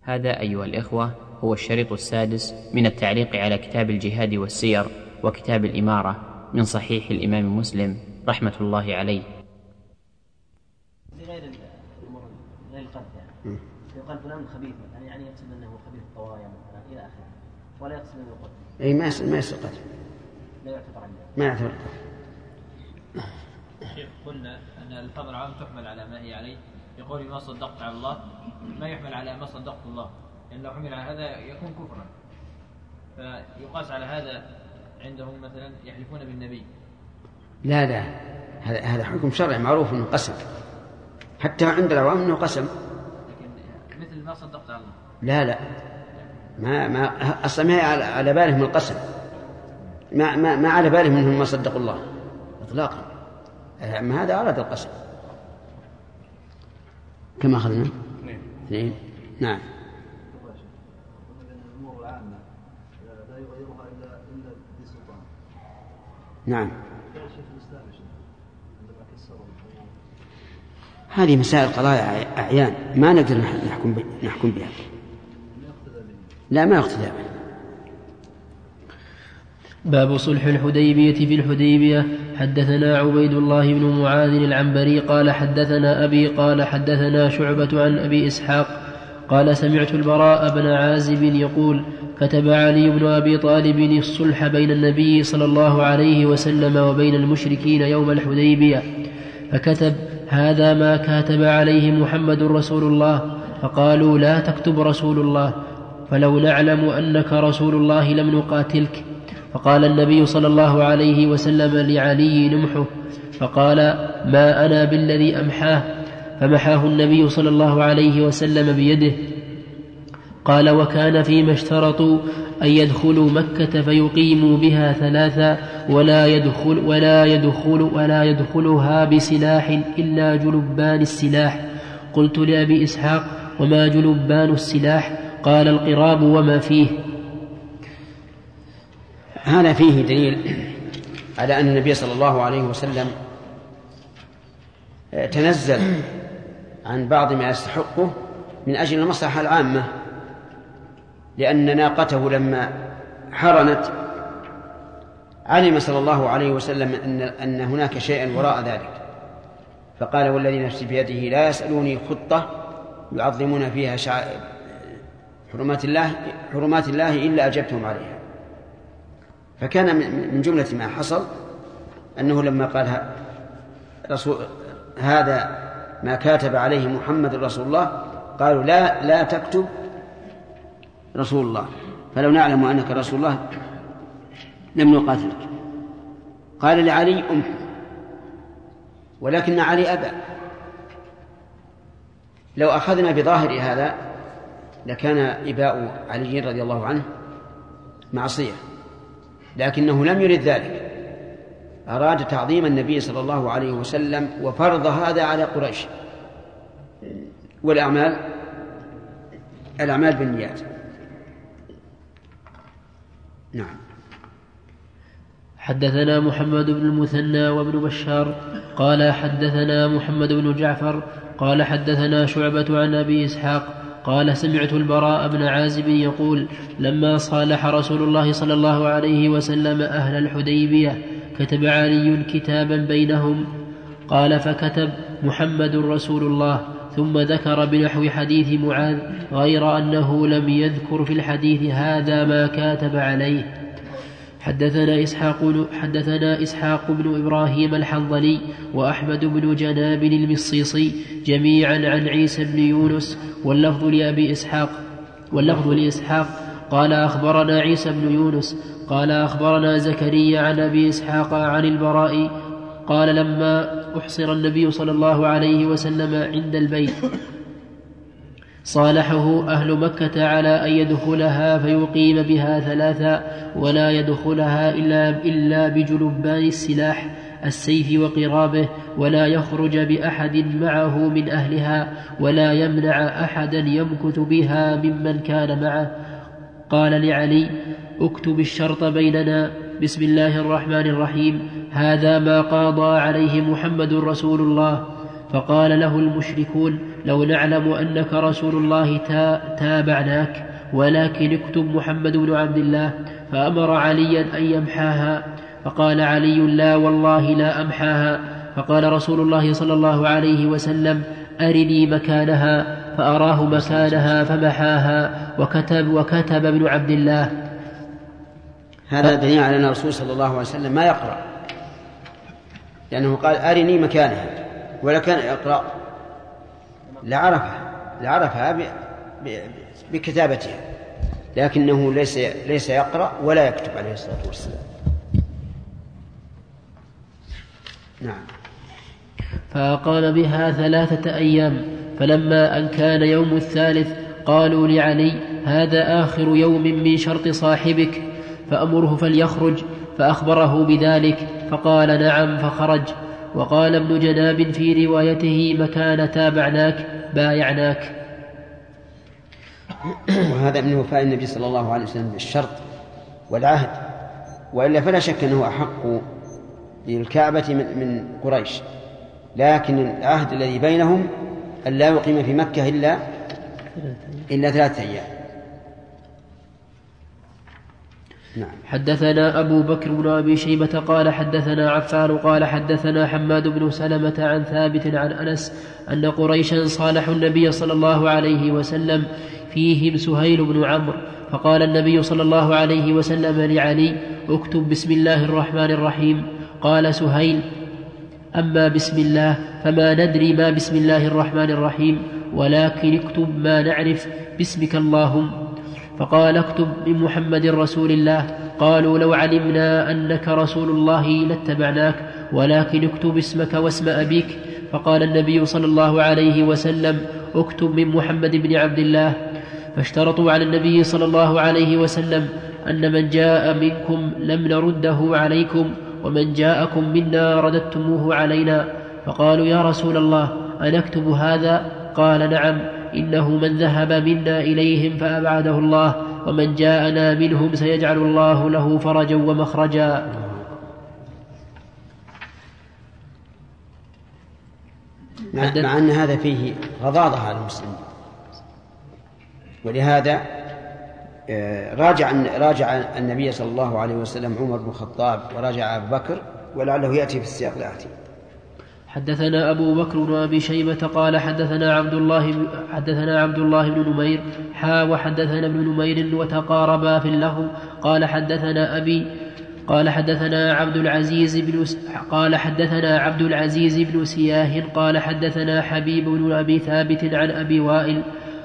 هذا أيها الإخوة هو الشريط السادس من التعليق على كتاب الجهاد والسير وكتاب الإمارة من صحيح الإمام مسلم رحمة الله عليه. غير القذف يعني يقال فلان خبيث يعني يقصد أنه خبيث الطوايا مثلا إلى آخره، ولا يقصد أنه القذف. أي ما يصير قذف، لا يعتبر عنده، ما يعتبر. شيخ قلنا أن الفضل العام تحمل على ما هي عليه، يقول ما صدقت على الله ما يحمل على ما صدقت الله، لأن لو حمل على هذا يكون كفرا، فيقاس على هذا عندهم مثلا يحلفون بالنبي. لا هذا حكم شرعي معروف انه قسم، حتى عند العوام انه قسم، لكن مثل ما صدقت على الله لا ما اصلا ما على بالهم القسم، ما على بالهم انهم ما صدقوا الله اطلاقا، اما هذا اراد القسم كما اخذنا اثنين. نعم. الأمور العامة لا يغيرها إلا بسلطان. نعم. هذه مسائل قضايا أعيان ما نقدر نحكم بها. لا ما يقتدى به. باب صلح الحديبية في الحديبية. حدثنا عبيد الله بن معاذ العنبري قال حدثنا أبي قال حدثنا شعبة عن أبي إسحاق قال سمعت البراء بن عازب يقول كتب علي بن أبي طالب الصلح بين النبي صلى الله عليه وسلم وبين المشركين يوم الحديبية، فكتب هذا ما كاتب عليه محمد رسول الله، فقالوا لا تكتب رسول الله، فلو نعلم أنك رسول الله لم نقاتلك. فقال النبي صلى الله عليه وسلم لعلي نمحه، فقال ما أنا بالذي أمحاه، فمحاه النبي صلى الله عليه وسلم بيده. قال وكان فيما اشترطوا أن يدخلوا مكة فيقيموا بها 3 ولا يدخلها بسلاح إلا جلبان السلاح. قلت لأبي إسحاق وما جلبان السلاح؟ قال القراب وما فيه. هذا فيه دليل على أن النبي صلى الله عليه وسلم تنزل عن بعض ما يستحقه من أجل المصلحة العامة، لأن ناقته لما حرنت علم صلى الله عليه وسلم أن هناك شيئا وراء ذلك، فقال والذي نفسي بيده لا يسألوني خطة يعظمون فيها حرمات الله إلا أجبتهم عليها. فكان من جملة ما حصل أنه لما قال هذا ما كاتب عليه محمد رسول الله قالوا لا تكتب رسول الله، فلو نعلم أنك رسول الله لم نقاتلك. قال لعلي أمحو، ولكن علي أبى. لو أخذنا بظاهر هذا لكان إباء علي رضي الله عنه معصية، لكنه لم يرد ذلك، أراد تعظيم النبي صلى الله عليه وسلم وفرض هذا على قريش. والأعمال بالنيات. نعم. حدثنا محمد بن المثنى وابن بشار قال حدثنا محمد بن جعفر قال حدثنا شعبة عن أبي إسحاق قال سمعت البراء بن عازب يقول لما صالح رسول الله صلى الله عليه وسلم أهل الحديبية كتب علي كتابا بينهم، قال فكتب محمد رسول الله، ثم ذكر بنحو حديث معاذ غير أنه لم يذكر في الحديث هذا ما كاتب عليه. حدثنا إسحاق بن إبراهيم الحنظلي وأحمد بن جناب المصيصي جميعا عن عيسى بن يونس واللفظ لإسحاق قال أخبرنا عيسى بن يونس قال أخبرنا زكريا عن أبي إسحاق عن البراء قال لما أحصر النبي صلى الله عليه وسلم عند البيت صالحه أهل مكة على أن يدخلها فيقيم بها 3 ولا يدخلها إلا بجلبان السلاح السيف وقرابه، ولا يخرج بأحد معه من أهلها، ولا يمنع أحدا يمكث بها ممن كان معه. قال لعلي اكتب الشرط بيننا بسم الله الرحمن الرحيم، هذا ما قاضى عليه محمد رسول الله. فقال له المشركون لو نعلم أنك رسول الله تابعناك، ولكن اكتب محمد بن عبد الله. فأمر عليا أن يمحاها، فقال علي: لا والله لا أمحاها. فقال رسول الله صلى الله عليه وسلم: أرني مكانها. فأراه مكانها فمحاها، وكتب ابن عبد الله. هذا دليل على أن الرسول صلى الله عليه وسلم ما يقرأ، لأنه قال: أرني مكانها، ولا كان يقرأ لعرفها بكتابتها، لكنه ليس يقرأ ولا يكتب عليه الصلاة والسلام. نعم. فأقام بها 3 أيام، فلما أن كان يوم الثالث قالوا لعلي: هذا آخر يوم من شرط صاحبك، فأمره فليخرج. فأخبره بذلك، فقال: نعم، فخرج. وقال ابن جناب في روايته: مكان تابعناك بايعناك. وهذا من وفاء النبي صلى الله عليه وسلم بالشرط والعهد، وإلا فلا شك أنه أحق للكعبة من قريش، لكن العهد الذي بينهم أن لا يقيم في مكة إلا 3 أيام. نعم. حدثنا أبو بكر بن أبي شيبة قال حدثنا عفان قال حدثنا حماد بن سلمة عن ثابت عن أنس أن قريشا صالحوا النبي صلى الله عليه وسلم، فيهم سهيل بن عمرو، فقال النبي صلى الله عليه وسلم لعلي: اكتب بسم الله الرحمن الرحيم. قال سهيل: أما بسم الله فما ندري ما بسم الله الرحمن الرحيم، ولكن اكتب ما نعرف باسمك اللهم. فقال: اكتب من محمد رسول الله. قالوا: لو علمنا أنك رسول الله لاتبعناك، ولكن اكتب اسمك واسم أبيك. فقال النبي صلى الله عليه وسلم: اكتب من محمد بن عبد الله. فاشترطوا على النبي صلى الله عليه وسلم أن من جاء منكم لم نرده عليكم، ومن جاءكم منا رددتموه علينا. فقالوا: يا رسول الله أنكتب هذا؟ قال: نعم، إنه من ذهب منا إليهم فأبعده الله، ومن جاءنا منهم سيجعل الله له فرجا ومخرجا. مع أن هذا فيه غضاضة على المسلمين، ولهذا راجع النبي صلى الله عليه وسلم عمر بن الخطاب، وراجع أبو بكر، ولعله يأتي في السياق الآتي. حدثنا أبو بكر بن أبي شيبة قال حدثنا عبد الله بن نمير وحدثنا ابن نمير وتقاربا في اللفظ. قال حدثنا أبي قال حدثنا عبد العزيز بن سياه قال حدثنا حبيب بن أبي ثابت عن أبي وائل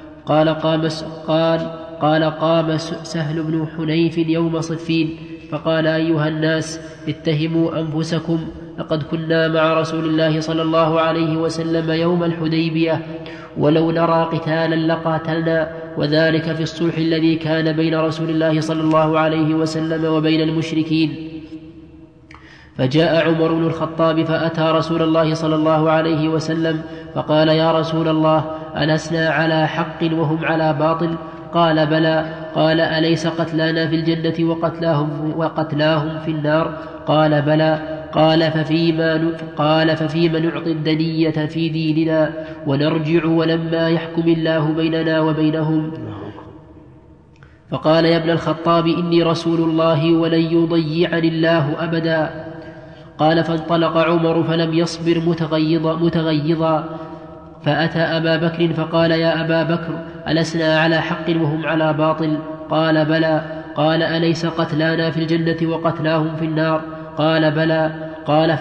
قال قام سهل بن حنيف يوم صفين فقال: أيها الناس، اتهموا أنفسكم، لقد كنا مع رسول الله صلى الله عليه وسلم يوم الحديبية، ولو نرى قتالا لقاتلنا، وذلك في الصلح الذي كان بين رسول الله صلى الله عليه وسلم وبين المشركين. فجاء عمر بن الخطاب فأتى رسول الله صلى الله عليه وسلم فقال: يا رسول الله، ألسنا على حق وهم على باطل؟ قال: بلى. قال: أليس قتلانا في الجنة وقتلاهم في النار؟ قال: بلى. قال: ففيما نعطي الدنية في ديننا ونرجع ولما يحكم الله بيننا وبينهم؟ فقال: يا ابن الخطاب، إني رسول الله ولن يضيعني الله أبدا. قال: فانطلق عمر فلم يصبر متغيظا فأتى أبا بكر فقال: يا أبا بكر، ألسنا على حق وهم على باطل؟ قال: بلى. قال: أليس قتلانا في الجنة وقتلاهم في النار؟ قال: بلى. قال: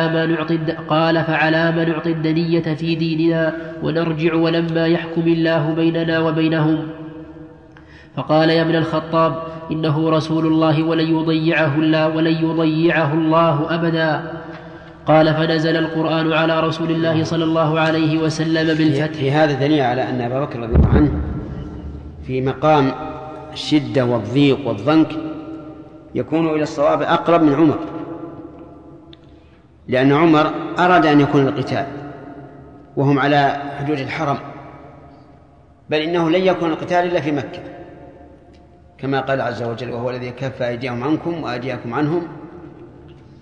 فعلى ما نعطي الدنية في ديننا ونرجع ولما يحكم الله بيننا وبينهم؟ فقال: يا ابن الخطاب، إنه رسول الله ولن يضيعه الله أبدا. قال: فنزل القرآن على رسول الله صلى الله عليه وسلم بالفتح. في هذا دليل على أن أبا بكر رضي الله عنه في مقام الشدة والضيق والضنك يكون إلى الصواب أقرب من عمر، لأن عمر أراد أن يكون القتال وهم على حدود الحرم، بل إنه لن يكون القتال إلا في مكة، كما قال عز وجل: وهو الذي كف أيديهم عنكم وأيديكم عنهم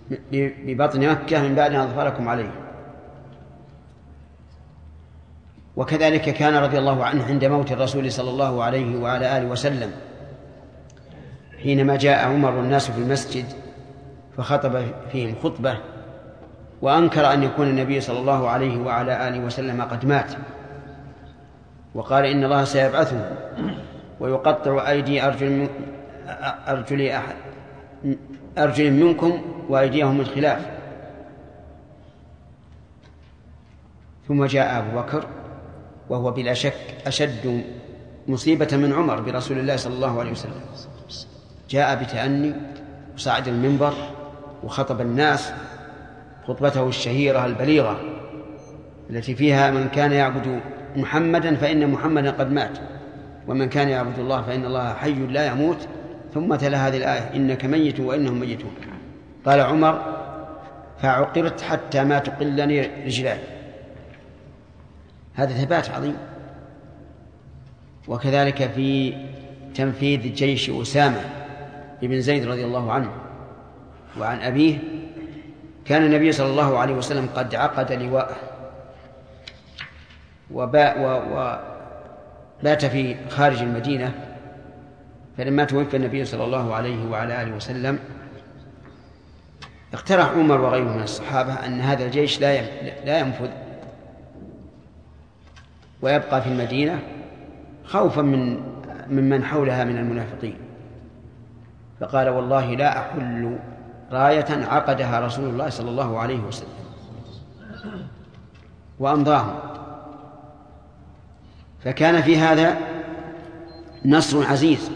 ببطن مكة من بعد أن أظفركم عليه. وكذلك كان رضي الله عنه عند موت الرسول صلى الله عليه وعلى آله وسلم حينما جاء عمر والناس في المسجد فخطب فيهم خطبة وأنكر أن يكون النبي صلى الله عليه وعلى آله وسلم قد مات، وقال إن الله سيبعثه ويقطع أيدي أرجل منكم وأيديهم من خلاف. ثم جاء أبو بكر وهو بلا شك أشد مصيبة من عمر برسول الله صلى الله عليه وسلم، جاء بتأني وصعد المنبر وخطب الناس خطبته الشهيرة البليغة التي فيها من كان يعبد محمدا فإن محمدا قد مات، ومن كان يعبد الله فإن الله حي لا يموت، ثم تلا هذه الآية إنك ميت وإنهم ميتون. قال عمر فعقرت حتى ما تقلني رجلاي. هذا ثبات عظيم. وكذلك في تنفيذ جيش أسامة بن زيد رضي الله عنه وعن أبيه، كان النبي صلى الله عليه وسلم قد عقد لواءه وبات في خارج المدينة، فلما توفى النبي صلى الله عليه وعلى آله وسلم اقترح عمر وغيره من الصحابة أن هذا الجيش لا ينفذ ويبقى في المدينة خوفا ممن حولها من المنافقين، فقال والله لا أحل راية عقدها رسول الله صلى الله عليه وسلم، وأمضاهم. فكان في هذا نصر عزيز.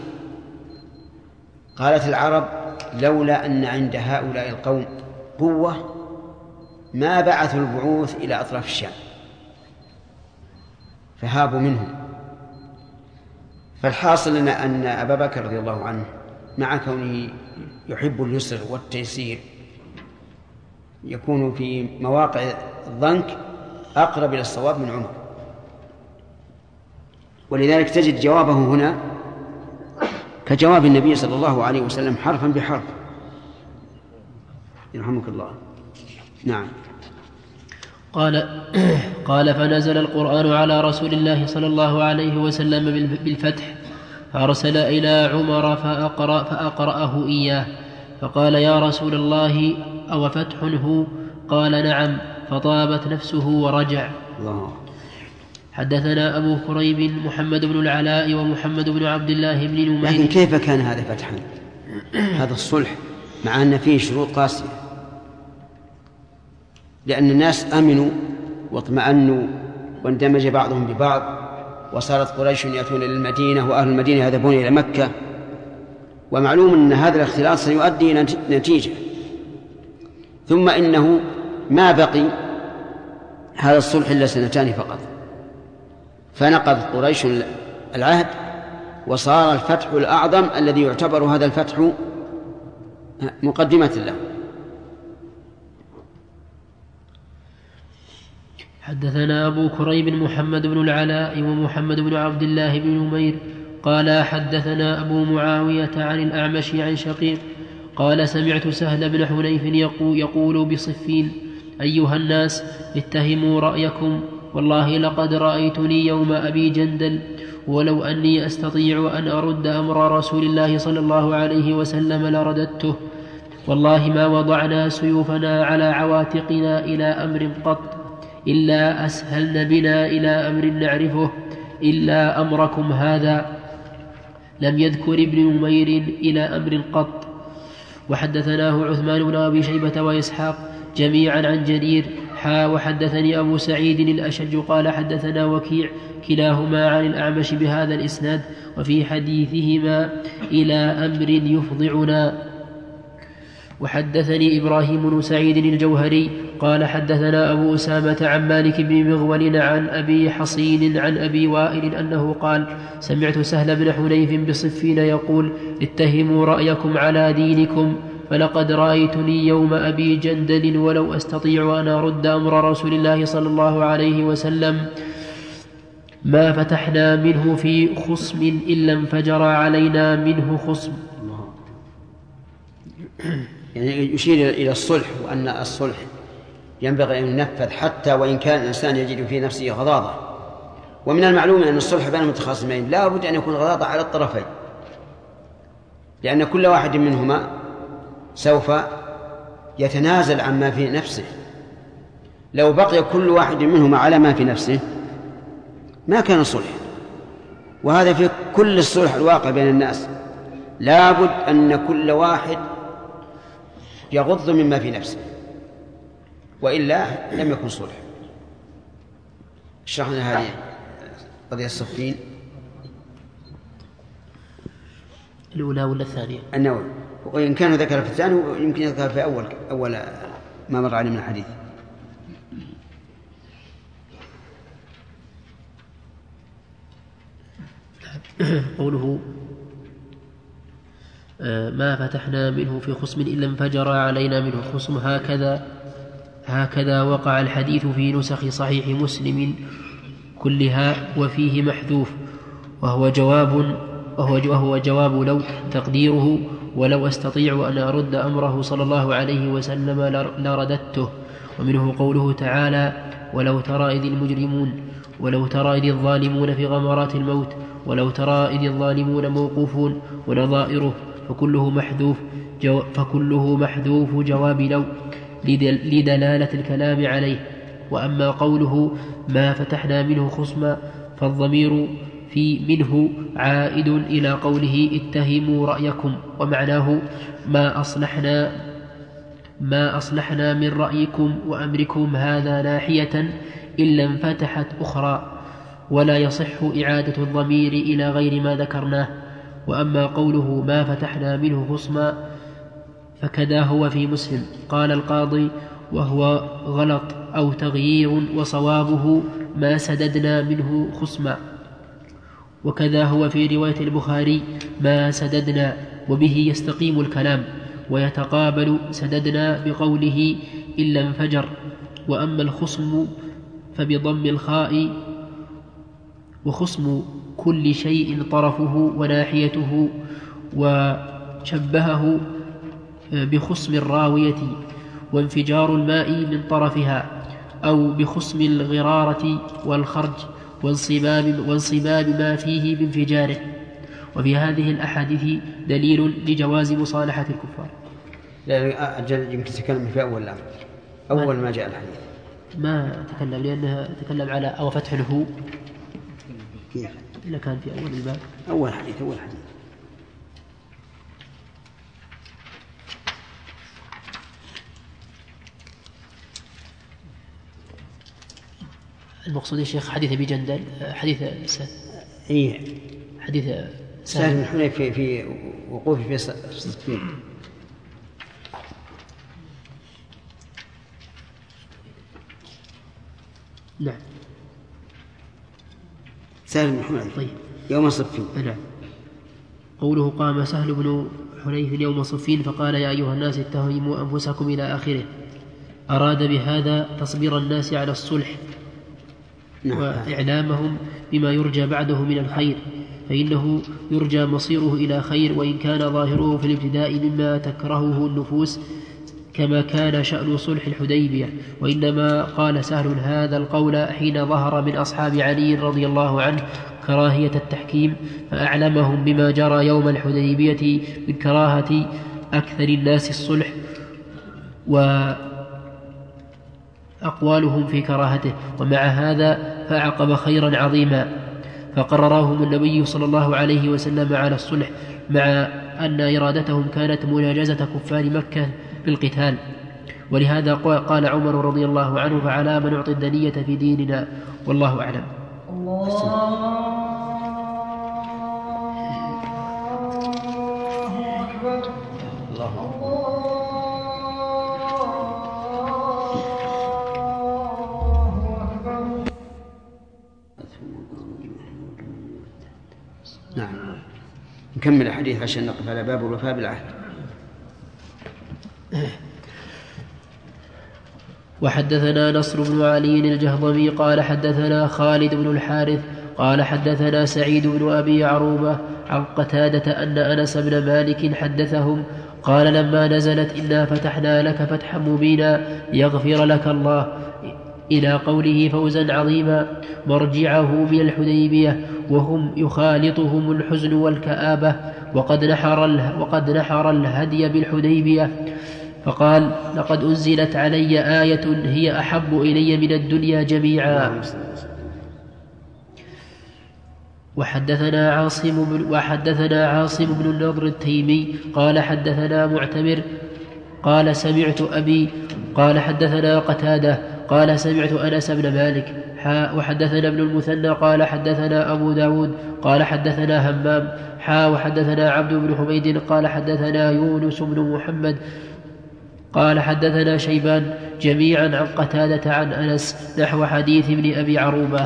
قالت العرب لولا أن عند هؤلاء القوم قوة ما بعثوا البعوث إلى أطراف الشام، فهابوا منهم. فالحاصل أن أبا بكر رضي الله عنه مع كونه يحب اليسر والتيسير يكون في مواقع الضنك أقرب إلى الصواب من عمر، ولذلك تجد جوابه هنا كجواب النبي صلى الله عليه وسلم حرفا بحرف. يرحمك الله. نعم. قال فنزل القرآن على رسول الله صلى الله عليه وسلم بالفتح، فأرسل إلى عمر فأقرأه إياه، فقال يا رسول الله أو فتح هو؟ قال نعم، فطابت نفسه ورجع. الله. حدثنا أبو كريب محمد بن العلاء ومحمد بن عبد الله بن نمير. لكن كيف كان هذا فتحا؟ هذا الصلح مع أن فيه شروط قاسية، لأن الناس أمنوا واطمأنوا واندمج بعضهم ببعض، وصارت قريش يأتون إلى المدينة وأهل المدينة يذهبون إلى مكة، ومعلوم أن هذا الاختلاط سيؤدي إلى نتيجة. ثم إنه ما بقي هذا الصلح إلا سنتان فقط، فنقض قريش العهد وصار الفتح الأعظم الذي يعتبر هذا الفتح مقدمة له. حدثنا أبو كريب محمد بن العلاء ومحمد بن عبد الله بن نمير قال حدثنا أبو معاوية عن الأعمش عن شقيق قال سمعت سهل بن حنيف يقول بصفين أيها الناس اتهموا رأيكم، والله لقد رأيتني يوم أبي جندل، ولو أني أستطيع أن أرد أمر رسول الله صلى الله عليه وسلم لرددته، والله ما وضعنا سيوفنا على عواتقنا إلى أمر قط إلا أسهلن بنا إلى أمر نعرفه إلا أمركم هذا. لم يذكر ابن نمير إلى أمر قط. وحدثناه عثمان بن أبي شيبة وإسحاق جميعا عن جرير وحدثني أبو سعيد الأشج قال حدثنا وكيع كلاهما عن الأعمش بهذا الإسناد، وفي حديثهما إلى أمر يفضعنا. وحدثني إبراهيم بن سعيد الجوهري قال حدثنا أبو أسامة عن مالك بن مغول عن أبي حصين عن أبي وائل أنه قال سمعت سهل بن حنيف بصفين يقول اتهموا رأيكم على دينكم، فلقد رأيتني يوم أبي جندل ولو أستطيع أن أرد أمر رسول الله صلى الله عليه وسلم ما فتحنا منه في خصم إلا انفجر علينا منه خصم. يعني يشير إلى الصلح، وأن الصلح ينبغي أن ينفذ حتى وإن كان الإنسان يجد في نفسه غضاضة، ومن المعلوم أن الصلح بين المتخاصمين لا بد أن يكون غضاضة على الطرفين، لأن كل واحد منهما سوف يتنازل عما في نفسه. لو بقي كل واحد منهما على ما في نفسه ما كان صلح. وهذا في كل الصلح الواقع بين الناس، لا بد أن كل واحد يغض مما في نفسه، وإلا لم يكن صلح. شرحنا هذه قضية الصفين الأولى ولا الثانية؟ النووي، وإن كان ذكر في الثاني يمكن يذكر في أول ما مر عليه من الحديث. قوله ما فتحنا منه في خصم إلا انفجر علينا منه خصم، هكذا وقع الحديث في نسخ صحيح مسلم كلها وفيه محذوف، وهو جواب لو، تقديره ولو أستطيع أن أرد أمره صلى الله عليه وسلم لرددته. ومنه قوله تعالى ولو ترى إذ المجرمون، ولو ترى إذ الظالمون في غمرات الموت، ولو ترى إذ الظالمون موقوفون، ونظائره فكله محذوف جواب لو لدلالة الكلام عليه. وأما قوله ما فتحنا منه خصما فالضمير في منه عائد إلى قوله اتهموا رأيكم، ومعناه ما أصلحنا من رأيكم وأمركم هذا ناحية إلا انفتحت أخرى، ولا يصح إعادة الضمير إلى غير ما ذكرناه. وأما قوله ما فتحنا منه خصما فكذا هو في مسلم. قال القاضي وهو غلط أو تغيير، وصوابه ما سددنا منه خصما. وكذا هو في رواية البخاري ما سددنا، وبه يستقيم الكلام ويتقابل سددنا بقوله إلا انفجر. وأما الخصم فبضم الخاء، وخصم كل شيء طرفه وناحيته، وشبهه بخصم الراوية وانفجار الماء من طرفها، أو بخصم الغرارة والخرج وانصباب ما فيه بانفجاره. وفي هذه الأحاديث دليل لجواز مصالحة الكفار. لا أجل يمكن تتكلم في أول الأمر، أول ما جاء الحديث ما تكلم، لأنها تكلم على أو فتح له كيف إلا كان في أول الباب. أول حديث المقصود يا شيخ حديث أبي جندل، حديث سهل بن حنيف في وقوفه في صفين. نعم سهل بن حنيف طيب. يوم صفين. نعم. قوله قام سهل بن حنيف يوم صفين فقال يا أيها الناس اتهموا أنفسكم إلى آخره، أراد بهذا تصبير الناس على الصلح وإعلامهم بما يرجى بعده من الخير، فإنه يرجى مصيره إلى خير وإن كان ظاهره في الابتداء مما تكرهه النفوس، كما كان شأن صلح الحديبية. وإنما قال سهل هذا القول حين ظهر من أصحاب علي رضي الله عنه كراهية التحكيم، فأعلمهم بما جرى يوم الحديبية من كراهة أكثر الناس الصلح وأقوالهم في كراهته. ومع هذا فأعقب خيرا عظيما فقررهم النبي صلى الله عليه وسلم على الصلح، مع أن إرادتهم كانت مناجزة كفار مكة بالقتال. ولهذا قال عمر رضي الله عنه فعلى من نعطي الدنية في ديننا، والله أعلم. نعم نكمل الحديث عشان نقف على باب الوفاء بالعهد. وحدثنا نصر بن علي الجهضمي قال حدثنا خالد بن الحارث قال حدثنا سعيد بن أبي عروبة عن قتادة أن أنس بن مالك حدثهم قال لما نزلت إنا فتحنا لك فتحا مبينا إلى قوله فوزا عظيما مرجعه من الحديبية وهم يخالطهم الحزن والكآبة وقد نحر الهدي بالحديبية فقال لقد أنزلت علي آية هي أحب إلي من الدنيا جميعا. وحدثنا عاصم بن النضر التيمي قال حدثنا معتمر قال سمعت أبي قال حدثنا قتادة قال سمعت أنس بن مالك وحدثنا ابن المثنى قال حدثنا أبو داود قال حدثنا همام وحدثنا عبد بن حميد قال حدثنا يونس بن محمد قال حدثنا شيبان جميعا عن قتادة عن أنس نحو حديث ابن أبي عروبة.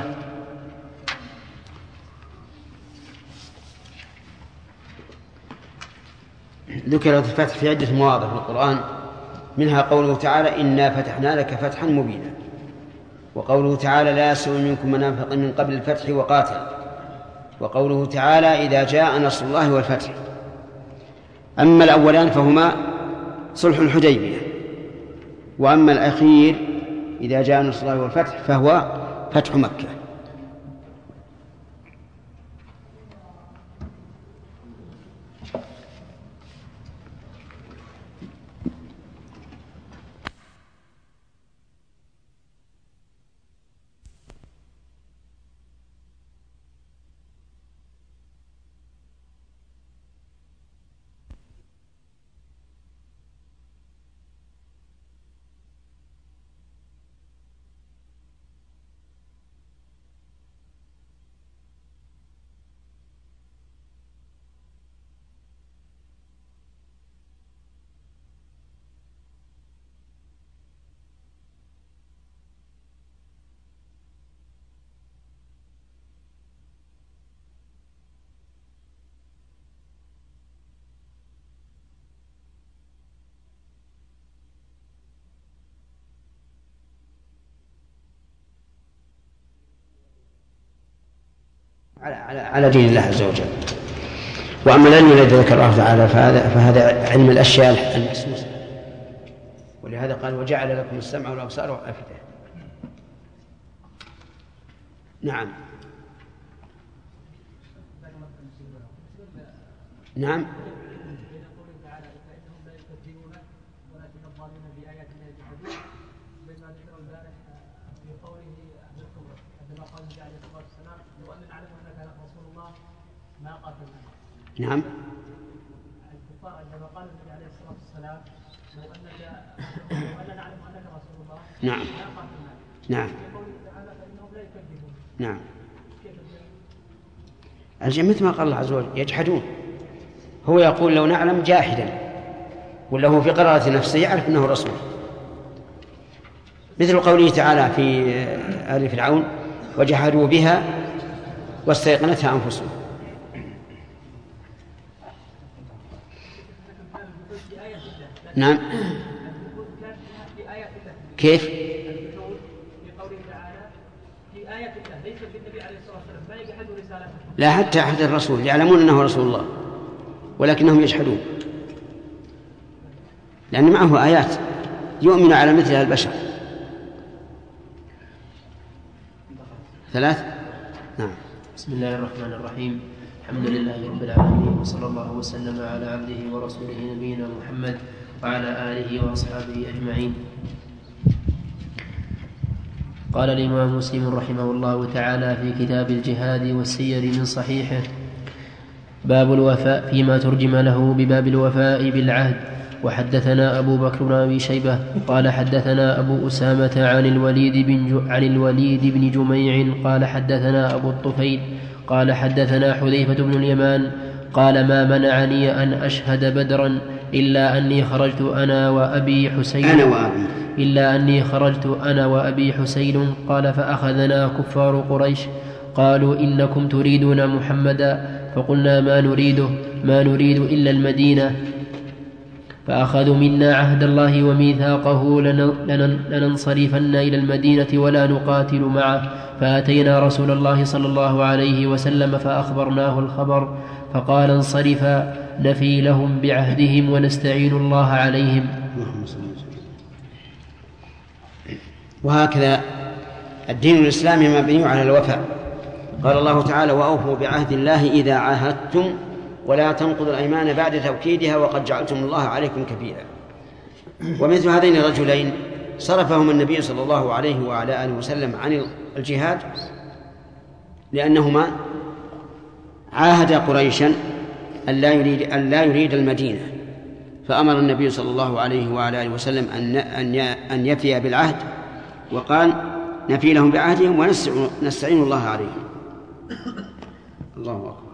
ذكرت الفتح في عدة مواضع في القرآن، منها قوله تعالى إنا فتحنا لك فتحا مبينا، وقوله تعالى لا يسوء منكم من أنفق من قبل الفتح وقاتل، وقوله تعالى إذا جاء نصر الله والفتح. أما الأولان فهما صلح الحديبية، وأما الأخير إذا جاء نصر الله والفتح فهو فتح مكة. على دين الله عز وجل. وأما العلم الذي ذكر الله تعالى فهذا علم الأشياء المحسوسة، ولهذا قال وجعل لكم السمع والأبصار والأفئدة. نعم نعم نعم الكفار عندما قال النبي عليه الصلاة والسلام لو أننا نعلم أنك رسول الله نعم ما قاتلنا. نعم يقول تعالى فإنهم لا يكذبون. نعم الجميع مثل ما قال الله عز وجل يجحدون. هو يقول لو نعلم جاحدا، ولا هو في قرارة نفسه يعرف أنه رسول، مثل قوله تعالى في آل فرعون وجحدوا بها واستيقنتها أنفسهم. نعم كيف؟ في قوله تعالى في آية الله ليس بالنبي عليه الصلاة والسلام ما يجحدوا رسالته. لا حتى أحد الرسول يعلمون أنه رسول الله ولكنهم يجحدون، لأن معه آيات يؤمن على مثلها البشر. 3. نعم. بسم الله الرحمن الرحيم. الحمد لله رب العالمين، وصلى الله وسلم على عبده ورسوله نبينا محمد وعلى آله وأصحابه أجمعين. قال الإمام مسلم رحمه الله تعالى في كتاب الجهاد والسير من صحيحه: باب الوفاء فيما ترجم له بباب الوفاء بالعهد. وحدثنا أبو بكر بن أبي شيبة قال حدثنا أبو أسامة عن الوليد بن جميع قال حدثنا أبو الطفيل قال حدثنا حذيفة بن اليمان قال ما منعني أن أشهد بدرا إلا أني خرجت أنا وأبي حسين قال فأخذنا كفار قريش قالوا إنكم تريدون محمدا فقلنا ما نريد إلا المدينة فأخذوا منا عهد الله وميثاقه لننصرفن إلى المدينة ولا نقاتل معه فأتينا رسول الله صلى الله عليه وسلم فأخبرناه الخبر فقال انصرفا نفي لهم بعهدهم ونستعين الله عليهم. وهكذا الدين الإسلامي مبني على الوفاء. قال الله تعالى: وأوفوا بعهد الله إذا عاهدتم ولا تنقضوا الأيمان بعد توكيدها وقد جعلتم الله عليكم كفيلا. ومثل هذين الرجلين صرفهم النبي صلى الله عليه وعلى آله وسلم عن الجهاد لأنهما عاهد قريشا أن لا يريد المدينة، فأمر النبي صلى الله عليه وعلى آله وسلم أن يفي بالعهد، وقال: نفي لهم بعهدهم ونستعين الله عليهم. الله أكبر.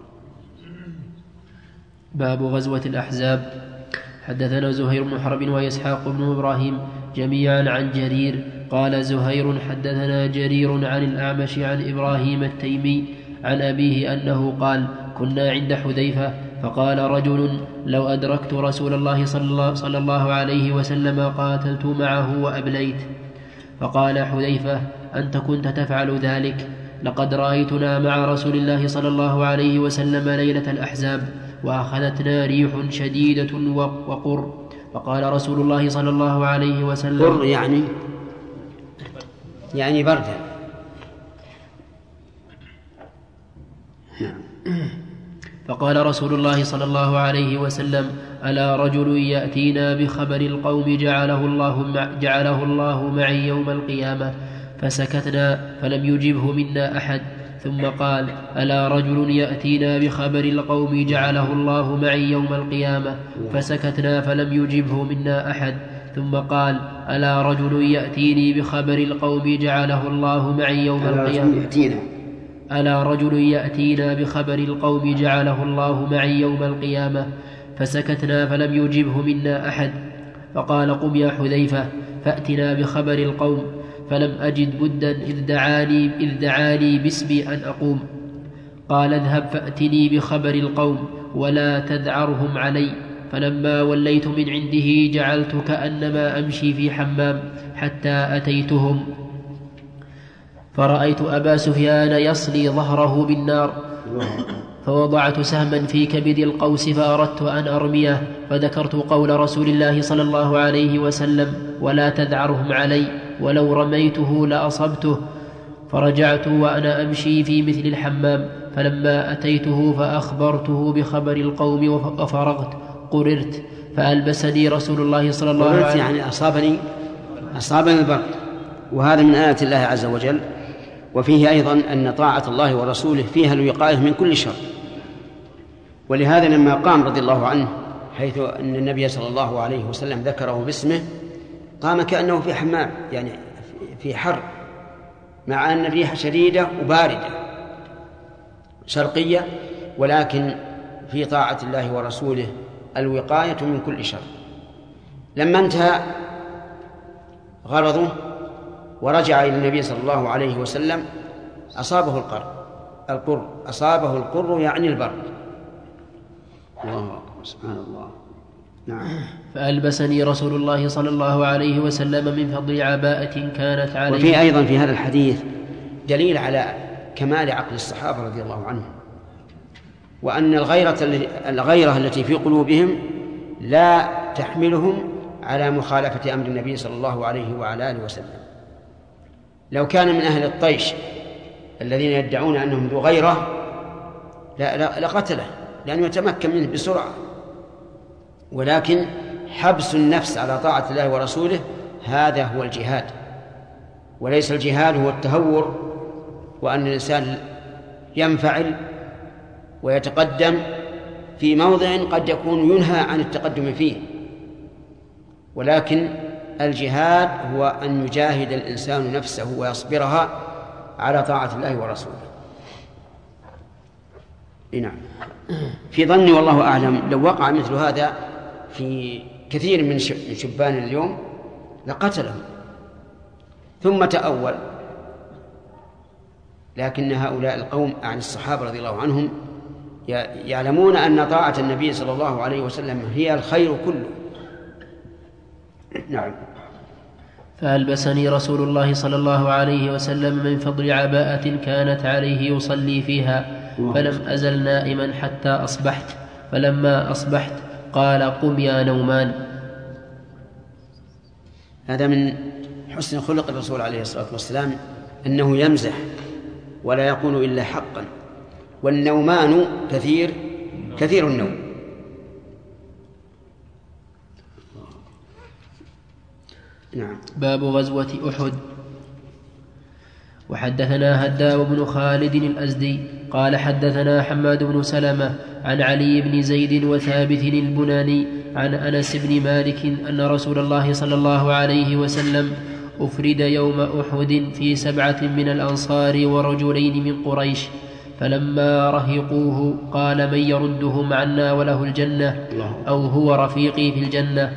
باب غزوة الأحزاب. حدثنا زهير بن حرب وإسحاق بن إبراهيم جميعا عن جرير قال زهير حدثنا جرير عن الأعمش عن إبراهيم التيمي عن أبيه أنه قال: كنا عند حذيفة فقال رجل: لو أدركت رسول الله صلى الله عليه وسلم قاتلت معه وأبليت. فقال حذيفة: أنت كنت تفعل ذلك؟ لقد رأيتنا مع رسول الله صلى الله عليه وسلم ليلة الأحزاب وأخذتنا ريح شديدة وقر. فقال رسول الله صلى الله عليه وسلم: قر يعني بردا. فقال رسول الله صلى الله عليه وسلم: ألا رجل يأتينا بخبر القوم جعله الله معي يوم القيامة. فسكتنا فلم يجبه منا أحد. ثم قال: ألا رجل يأتينا بخبر القوم جعله الله معي يوم القيامة. فسكتنا فلم يجبه منا أحد. ثم قال: ألا رجل يأتيني بخبر القوم جعله الله معي يوم القيامة. ألا رجل يأتينا بخبر القوم جعله الله معي يوم القيامة. فسكتنا فلم يجبه منا أحد. فقال: قم يا حذيفة فأتنا بخبر القوم. فلم أجد بدا إذ دعاني باسمي أن أقوم. قال: اذهب فأتني بخبر القوم ولا تذعرهم علي. فلما وليت من عنده جعلت كأنما أمشي في حمام حتى أتيتهم فرأيت أبا سفيان يصلي ظهره بالنار، فوضعت سهما في كبد القوس فأردت أن أرميه، فذكرت قول رسول الله صلى الله عليه وسلم: ولا تذعرهم علي، ولو رميته لأصبته. فرجعت وأنا أمشي في مثل الحمام، فلما أتيته فأخبرته بخبر القوم وفرغت قررت، فألبسني رسول الله صلى الله عليه وسلم. يعني أصابني البرد، وهذا من آيات الله عز وجل. وفيه أيضا أن طاعة الله ورسوله فيها الوقاية من كل شر. ولهذا لما قام رضي الله عنه حيث أن النبي صلى الله عليه وسلم ذكره باسمه قام كأنه في حمام، يعني في حر، مع أن الريح شديدة وباردة شرقية، ولكن في طاعة الله ورسوله الوقاية من كل شر. لما انتهى غرضه ورجع إلى النبي صلى الله عليه وسلم أصابه القر أصابه القر يعني البرد. الله أكبر، سبحان الله. نعم. فألبسني رسول الله صلى الله عليه وسلم من فضل عباءة كانت عليه. وفي أيضا في هذا الحديث دليل على كمال عقل الصحابة رضي الله عنهم، وأن الغيرة التي في قلوبهم لا تحملهم على مخالفة أمر النبي صلى الله عليه وعلى آله وسلم. لو كان من أهل الطيش الذين يدعون أنهم ذو غيرة لقتله، لأنه يتمكن منه بسرعة. ولكن حبس النفس على طاعة الله ورسوله هذا هو الجهاد، وليس الجهاد هو التهور، وأن الإنسان ينفعل ويتقدم في موضع قد يكون ينهى عن التقدم فيه. ولكن الجهاد هو أن يجاهد الإنسان نفسه ويصبرها على طاعة الله ورسوله. نعم. في ظني والله أعلم لو وقع مثل هذا في كثير من شبان اليوم لقتلهم ثم تأول. لكن هؤلاء القوم عن الصحابة رضي الله عنهم يعلمون أن طاعة النبي صلى الله عليه وسلم هي الخير كله. نعم. فألبسني رسول الله صلى الله عليه وسلم من فضل عباءة كانت عليه يصلي فيها، فلم أزل نائما حتى أصبحت، فلما أصبحت قال: قم يا نومان. هذا من حسن خلق الرسول عليه الصلاة والسلام أنه يمزح ولا يقول إلا حقا، والنومان كثير النوم. نعم. باب غزوة أحد. وحدثنا هداب بن خالد الأزدي قال حدثنا حماد بن سلمة عن علي بن زيد وثابت البناني عن أنس بن مالك أن رسول الله صلى الله عليه وسلم أفرد يوم أحد في 7 من الأنصار ورجلين من قريش، فلما رهقوه قال من يردهم عنا وله الجنة أو هو رفيقي في الجنة،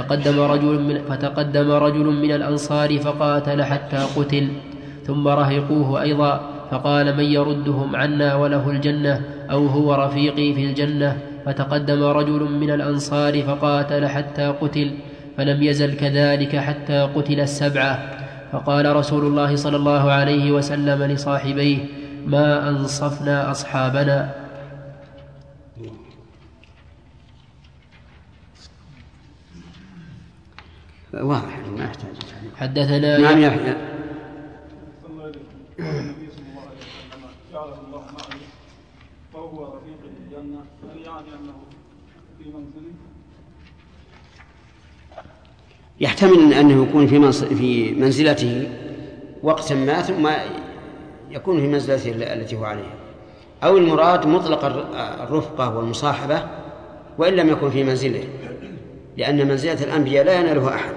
فتقدم رجل من الأنصار فقاتل حتى قتل، ثم رهقوه أيضا فقال من يردهم عنا وله الجنة أو هو رفيقي في الجنة، فتقدم رجل من الأنصار فقاتل حتى قتل، فلم يزل كذلك حتى قتل 7. فقال رسول الله صلى الله عليه وسلم لصاحبيه ما أنصفنا أصحابنا. واضح ما يحتاج. حدثنا نعم يحيى. النبي صلى الله عليه وسلم جعله الله معه فهو رفيق الجنة، هل يعني أنه في منزله؟ يحتمل أنه يكون في منزلته وقتا ما ثم يكون في منزلته التي هو عليها، أو المراد مطلق الرفقة والمصاحبة وإن لم يكن في منزله، لأن منزلة الأنبياء لا ينالها أحد.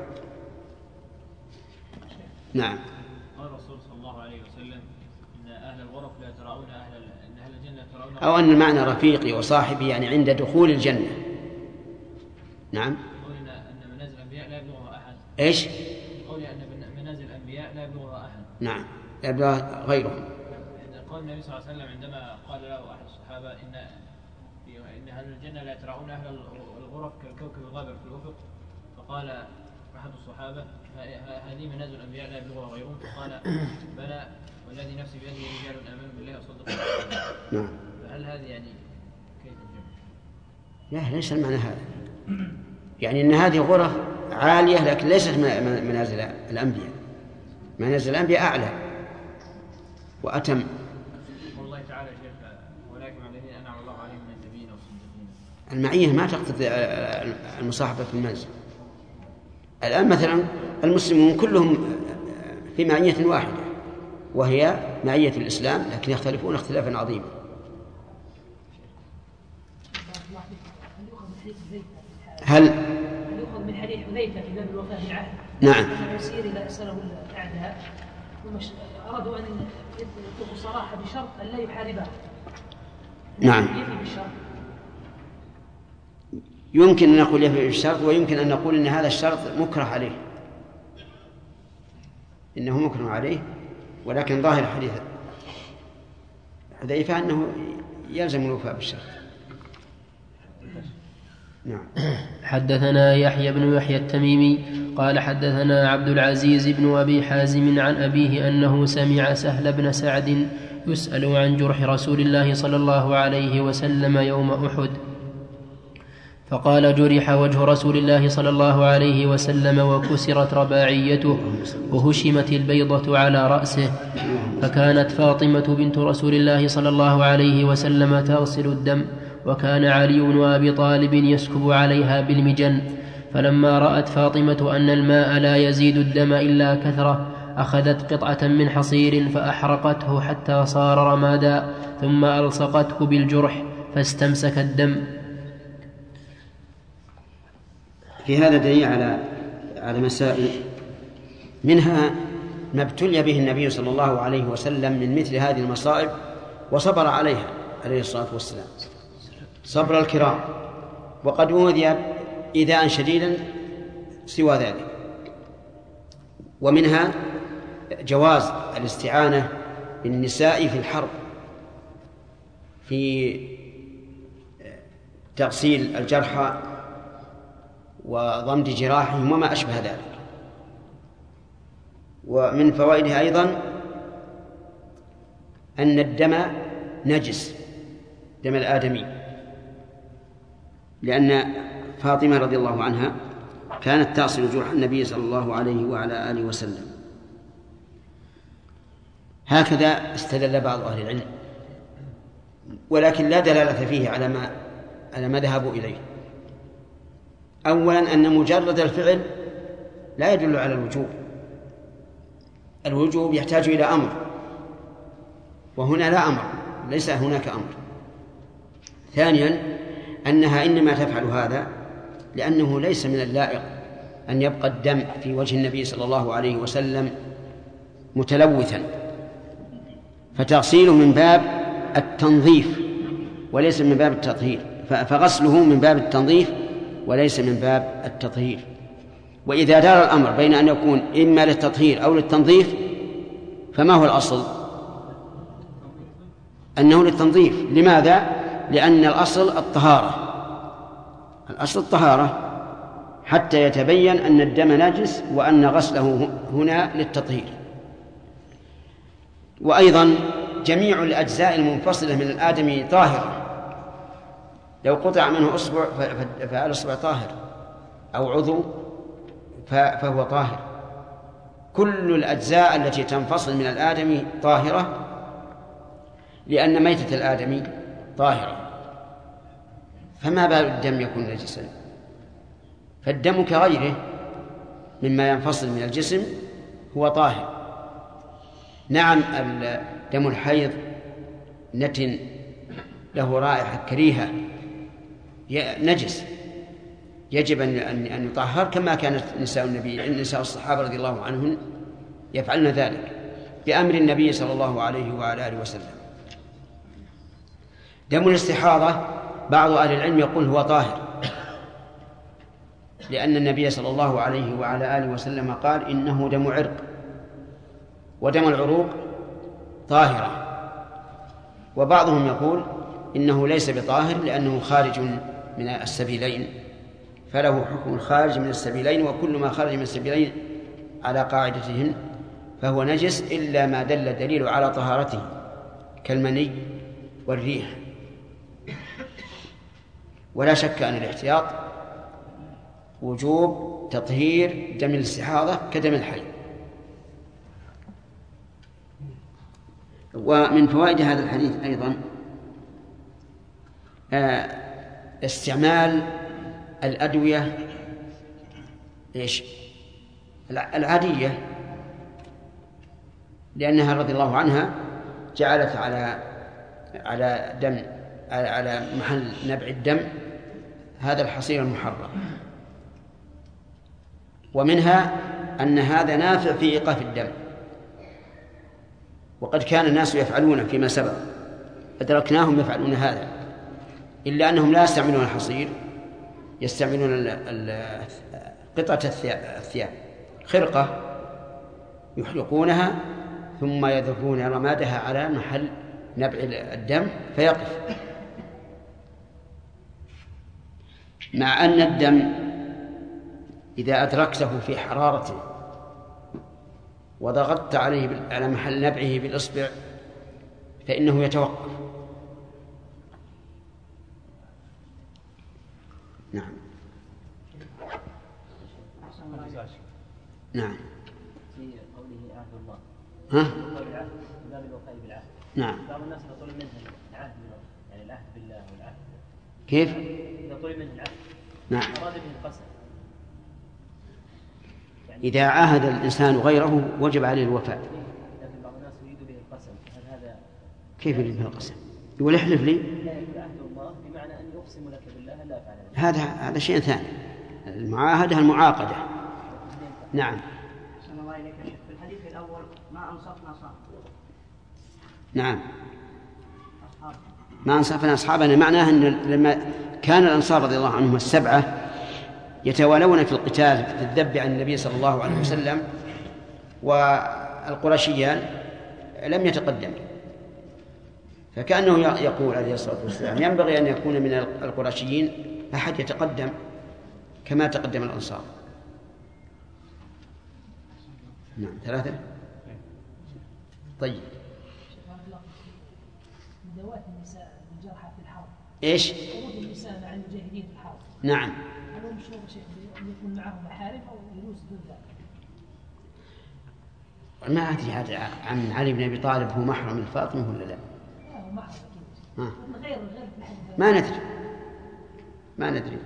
نعم. قال الرسول صلى الله عليه وسلم إن أهل الغرف لا ترون إن أهل الجنة ترون، أو أن المعنى رفيقي وصاحبي يعني عند دخول الجنة. نعم. قولنا أن منازل الأنبياء لا يبلغها أحد. إيش؟ قولنا أن منازل الأنبياء لا يبلغها أحد. نعم، لا يبلغها غيرهم. قال النبي صلى الله عليه وسلم عندما قال له أحد الصحابة إن أهل الجنة لا يتراءون أهل الغرف كالكوكب الغابر في الأفق، فقال أحد الصحابة هذه منازل الأنبياء لا يبلغها غيرهم، فقال بلى والذي نفسي بيده رجال آمنوا بالله وصدقوا. نعم. فهل هذه يعني كيف الجمع؟ لا، ليس المعنى هذا، يعني أن هذه غرف عالية لكن ليست منازل الأنبياء. منازل الأنبياء أعلى وأتم. والله تعالى شيخ ولكن الذين أنعم الله عليهم من النبيين والصديقين. المعية ما تقتضي المصاحبة في المنزل. الآن مثلا المسلمون كلهم في معية واحدة وهي معية الإسلام، لكن يختلفون اختلافا عظيما. هل يؤخذ من حديث حذيفة في باب الوفاء بالعهد؟ نعم. يسير إلى أسره الأعداء ثم أرادوا أن يتركوا صراحة بشرط أن لا يحاربها. نعم. يفي بالشرط. يمكن أن نقول يفي بالشرط، ويمكن أن نقول إن هذا الشرط مكره عليه، إنه مكره عليه، ولكن ظاهر حديث حذيفة أنه يلزم الوفاء بالشرط. نعم. حدثنا يحيى بن يحيى التميمي قال حدثنا عبد العزيز بن أبي حازم عن أبيه أنه سمع سهل بن سعد يسأل عن جرح رسول الله صلى الله عليه وسلم يوم أحد، فقال جرح وجه رسول الله صلى الله عليه وسلم وكسرت رباعيته وهشمت البيضة على رأسه، فكانت فاطمة بنت رسول الله صلى الله عليه وسلم تغسل الدم، وكان علي وأبي طالب يسكب عليها بالمجن، فلما رأت فاطمة أن الماء لا يزيد الدم إلا كثرة أخذت قطعة من حصير فأحرقته حتى صار رمادا، ثم ألصقته بالجرح فاستمسك الدم. في هذا دليل على مسائل، منها ما ابتلي به النبي صلى الله عليه وسلم من مثل هذه المصائب وصبر عليها عليه الصلاة والسلام صبر الكرام، وقد أوذي إيذاء شديدا سوى ذلك. ومنها جواز الاستعانة بالنساء في الحرب في تغسيل الجرحى وضمد جراحهم وما أشبه ذلك. ومن فوائدها أيضا أن الدم نجس، دم الآدمي، لأن فاطمة رضي الله عنها كانت تغسل جرح النبي صلى الله عليه وعلى آله وسلم. هكذا استدل بعض أهل العلم، ولكن لا دلالة فيه على ما ذهبوا إليه. أولا أن مجرد الفعل لا يدل على الوجوب، الوجوب يحتاج إلى أمر، وهنا لا أمر، ليس هناك أمر. ثانيا أنها إنما تفعل هذا لأنه ليس من اللائق أن يبقى الدم في وجه النبي صلى الله عليه وسلم متلوثا، فتغسيله من باب التنظيف وليس من باب التطهير، فغسله من باب التنظيف وليس من باب التطهير. وإذا دار الأمر بين أن يكون إما للتطهير أو للتنظيف فما هو الأصل؟ أنه للتنظيف. لماذا؟ لأن الأصل الطهارة، الأصل الطهارة حتى يتبين أن الدم نجس وأن غسله هنا للتطهير. وأيضا جميع الأجزاء المنفصلة من الآدمي طاهرة، لو قطع منه أصبع فالأصبع طاهر، أو عضو فهو طاهر. كل الأجزاء التي تنفصل من الآدمي طاهرة، لأن ميتة الآدمي طاهرة، فما بال الدم يكون نجسا؟ فالدم كغيره مما ينفصل من الجسم هو طاهر. نعم دم الحيض نتن له رائحة كريهة نجس، يجب أن يطهر، كما كانت نساء الصحابة رضي الله عنهم يفعلن ذلك بأمر النبي صلى الله عليه وعلى آله وسلم. دم الاستحاضة بعض أهل العلم يقول هو طاهر، لأن النبي صلى الله عليه وعلى آله وسلم قال إنه دم عرق، ودم العروق طاهرة. وبعضهم يقول إنه ليس بطاهر لأنه خارج من السبيلين، فله حكم الخارج من السبيلين، وكل ما خرج من السبيلين على قاعدتهم فهو نجس إلا ما دل دليل على طهارته كالمني والريح. ولا شك أن الاحتياط وجوب تطهير دم الاستحاضة كدم الحي. ومن فوائد هذا الحديث أيضا استعمال الأدوية العادية، لأنها رضي الله عنها جعلت على محل نبع الدم هذا الحصير المحرم. ومنها أن هذا نافع في إيقاف الدم، وقد كان الناس يفعلون فيما سبق، أدركناهم يفعلون هذا، إلا أنهم لا يستعملون الحصير، يستعملون قطعة الثياب، خرقة يحرقونها ثم يذرون رمادها على محل نبع الدم فيقف. مع أن الدم إذا أدركته في حرارته وضغطت عليه على محل نبعه بالإصبع فإنه يتوقف. نعم. نعم. في قوله عهد الله. ها؟ قول العهد من باب الوفاء بالعهد. نعم. بعض الناس إذا طلب منه العهد يعني العهد بالله والعهد. كيف؟ إذا طلب منه العهد. نعم. أراد به القسم. إذا عاهد الإنسان غيره وجب عليه الوفاء. لكن بعض الناس يريد به القسم، هل هذا كيف يريد به القسم؟ يقول احلف لي. لا يقول عهد الله بمعنى أن يقسم لك بالله لا أفعل هذا شيء ثاني. المعاهدة المعاقدة. نعم. أحسن الله إليك يا شيخ. في الحديث الأول ما أنصفنا صار. نعم. ما أنصفنا أصحابنا معناه أن لما كان الأنصار رضي الله عنهم السبعة يتوالون في القتال في الذب عن النبي صلى الله عليه وسلم، والقرشيان لم يتقدم، فكأنه يقول عليه الصلاة والسلام ينبغي أن يكون من القرشيين أحد يتقدم كما تقدم الأنصار. نعم. 3. طيب. مداواة النساء الجرحى في الحرب. إيش؟ خروج النساء مع المجاهدين في الحرب. نعم. هل هو مشروع شيء أن يكون معهم محارم أو يجوز دون ذلك؟ ما أدري هذا عن علي بن أبي طالب هو محرم الفاطمة ولا لا؟ ما ندري.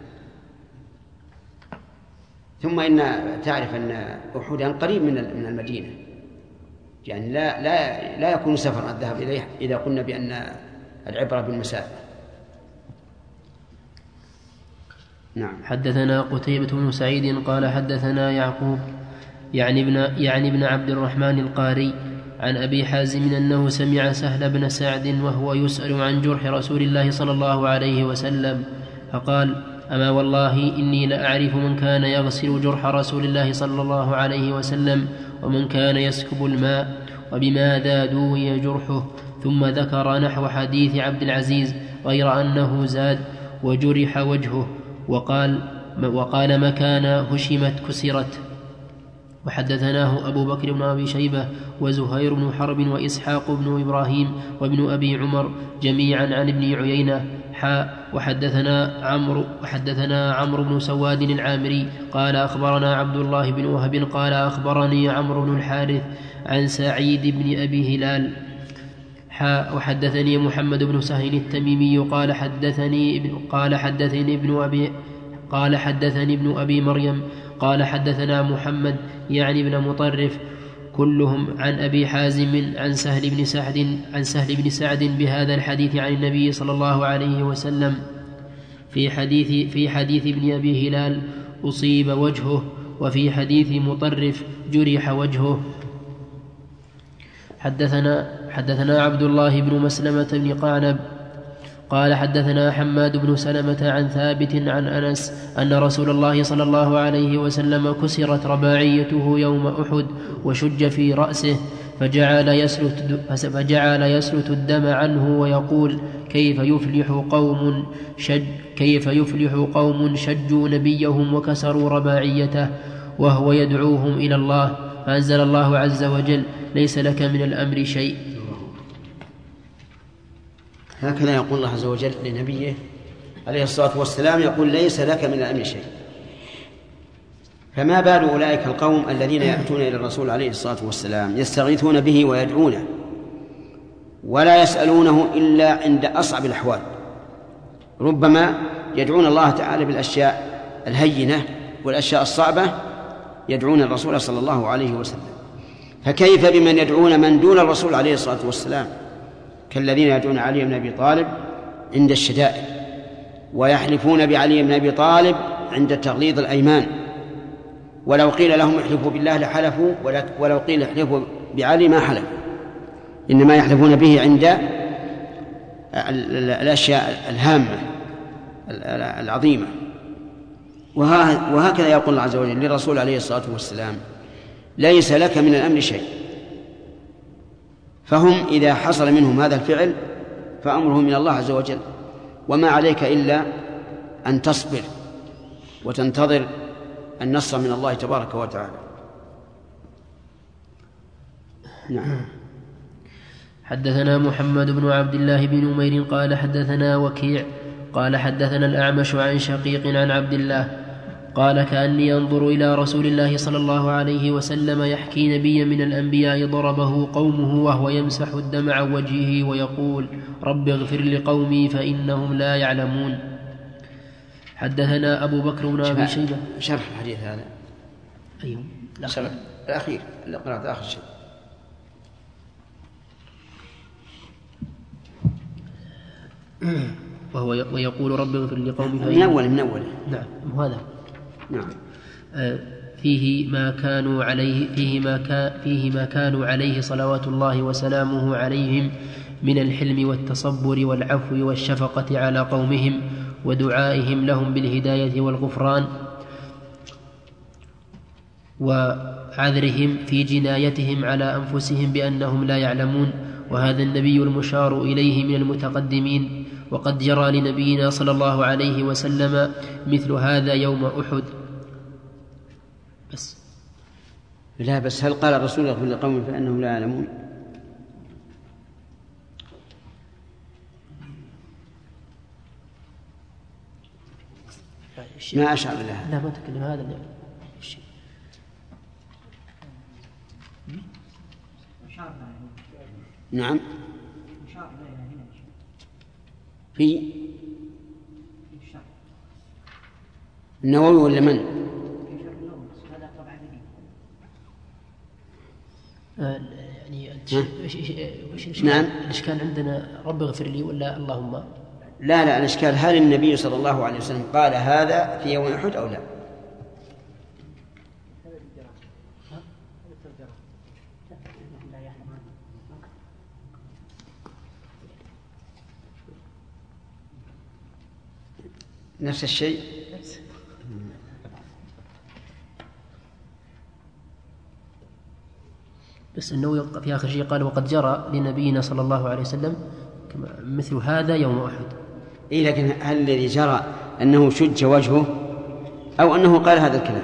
ثم إن تعرف أن أحدا قريب من المدينة، يعني لا يكون سفر الذهاب إليه إذا قلنا بأن العبرة بالمسافة. نعم. حدثنا قتيبة بن سعيد قال حدثنا يعقوب يعني ابن عبد الرحمن القاري عن أبي حازم أنه سمع سهل بن سعد وهو يسأل عن جرح رسول الله صلى الله عليه وسلم فقال: أما والله إني لأعرف من كان يغسل جرح رسول الله صلى الله عليه وسلم ومن كان يسكب الماء وبماذا دوي جرحه. ثم ذكر نحو حديث عبد العزيز غير أنه زاد: وجرح وجهه، وقال مكان هشمت كسرت. وحدثناه أبو بكر بن أبي شيبة وزهير بن حرب وإسحاق بن إبراهيم وابن أبي عمر جميعا عن ابن عيينة وحدثنا عمرو بن سواد العامري قال أخبرنا عبد الله بن وهب قال أخبرني عمرو بن الحارث عن سعيد بن أبي هلال وحدثني محمد بن سهل التميمي قال حدثني ابن أبي مريم قال حدثنا محمد يعني ابن مطرف كلهم عن أبي حازم عن سهل بن سعد بهذا الحديث عن النبي صلى الله عليه وسلم في حديث ابن أبي هلال أصيب وجهه، وفي حديث مطرف جرح وجهه. حدثنا عبد الله بن مسلمة بن قعنب قال حدثنا حماد بن سلمة عن ثابت عن أنس أن رسول الله صلى الله عليه وسلم كسرت رباعيته يوم أحد وشج في رأسه فجعل يسلت الدم عنه ويقول: كيف يفلح قوم شجوا نبيهم وكسروا رباعيته وهو يدعوهم إلى الله. فأنزل الله عز وجل: ليس لك من الأمر شيء. هكذا يقول الله عز وجل لنبيه عليه الصلاة والسلام، يقول: ليس لك من الأمر شيء. فما بال أولئك القوم الذين يأتون إلى الرسول عليه الصلاة والسلام يستغيثون به ويدعونه ولا يسألونه إلا عند أصعب الأحوال، ربما يدعون الله تعالى بالأشياء الهينة والأشياء الصعبة يدعون الرسول صلى الله عليه وسلم، فكيف بمن يدعون من دون الرسول عليه الصلاة والسلام كالذين يدعون علي بن أبي طالب عند الشدائد، ويحلفون بعلي بن أبي طالب عند تغليظ الأيمان، ولو قيل لهم احلفوا بالله لحلفوا، ولو قيل احلفوا بعلي ما حلفوا، إنما يحلفون به عند الأشياء الهامة العظيمة. وهكذا يقول الله عز وجل للرسول عليه الصلاة والسلام: ليس لك من الأمر شيء. فهم إذا حصل منهم هذا الفعل فأمره من الله عز وجل، وما عليك إلا أن تصبر وتنتظر النصر من الله تبارك وتعالى. نعم. حدثنا محمد بن عبد الله بن نمير قال حدثنا وكيع قال حدثنا الأعمش عن شقيق عن عبد الله قال: كأني أنظر إلى رسول الله صلى الله عليه وسلم يحكي نبيا من الأنبياء ضربه قومه وهو يمسح الدم عن وجهه ويقول: رب اغفر لقومي فإنهم لا يعلمون. حدثنا أبو بكر بن أبي شيبة. شرح الحديث هذا أيوه الأخير اللي قرأت آخر شيء. ويقول: رب اغفر لقومي من أول نعم هذا نعم. فيه ما كانوا عليه صلوات الله وسلامه عليهم من الحلم والتصبر والعفو والشفقة على قومهم ودعائهم لهم بالهداية والغفران وعذرهم في جنايتهم على أنفسهم بأنهم لا يعلمون. وهذا النبي المشار إليه من المتقدمين، وقد جرى لنبينا صلى الله عليه وسلم مثل هذا يوم أحد. بس هل قال الرسول اغفر لقوم فإنهم لا يعلمون؟ ما أشعر لها. لا ما تكلم هذا الشيء. نعم مشار إليها هنا في النووي ولا من؟ هذا طبعا يعني نعم الإشكال عندنا رب اغفر لي ولا اللهم؟ لا الإشكال هل النبي صلى الله عليه وسلم قال هذا في يوم أحد أو لا؟ نفس الشيء. بس النووي في آخر شيء قال وقد جرى لنبينا صلى الله عليه وسلم مثل هذا يوم أحد. إيه لكن هل الذي جرى أنه شج وجهه أو أنه قال هذا الكلام؟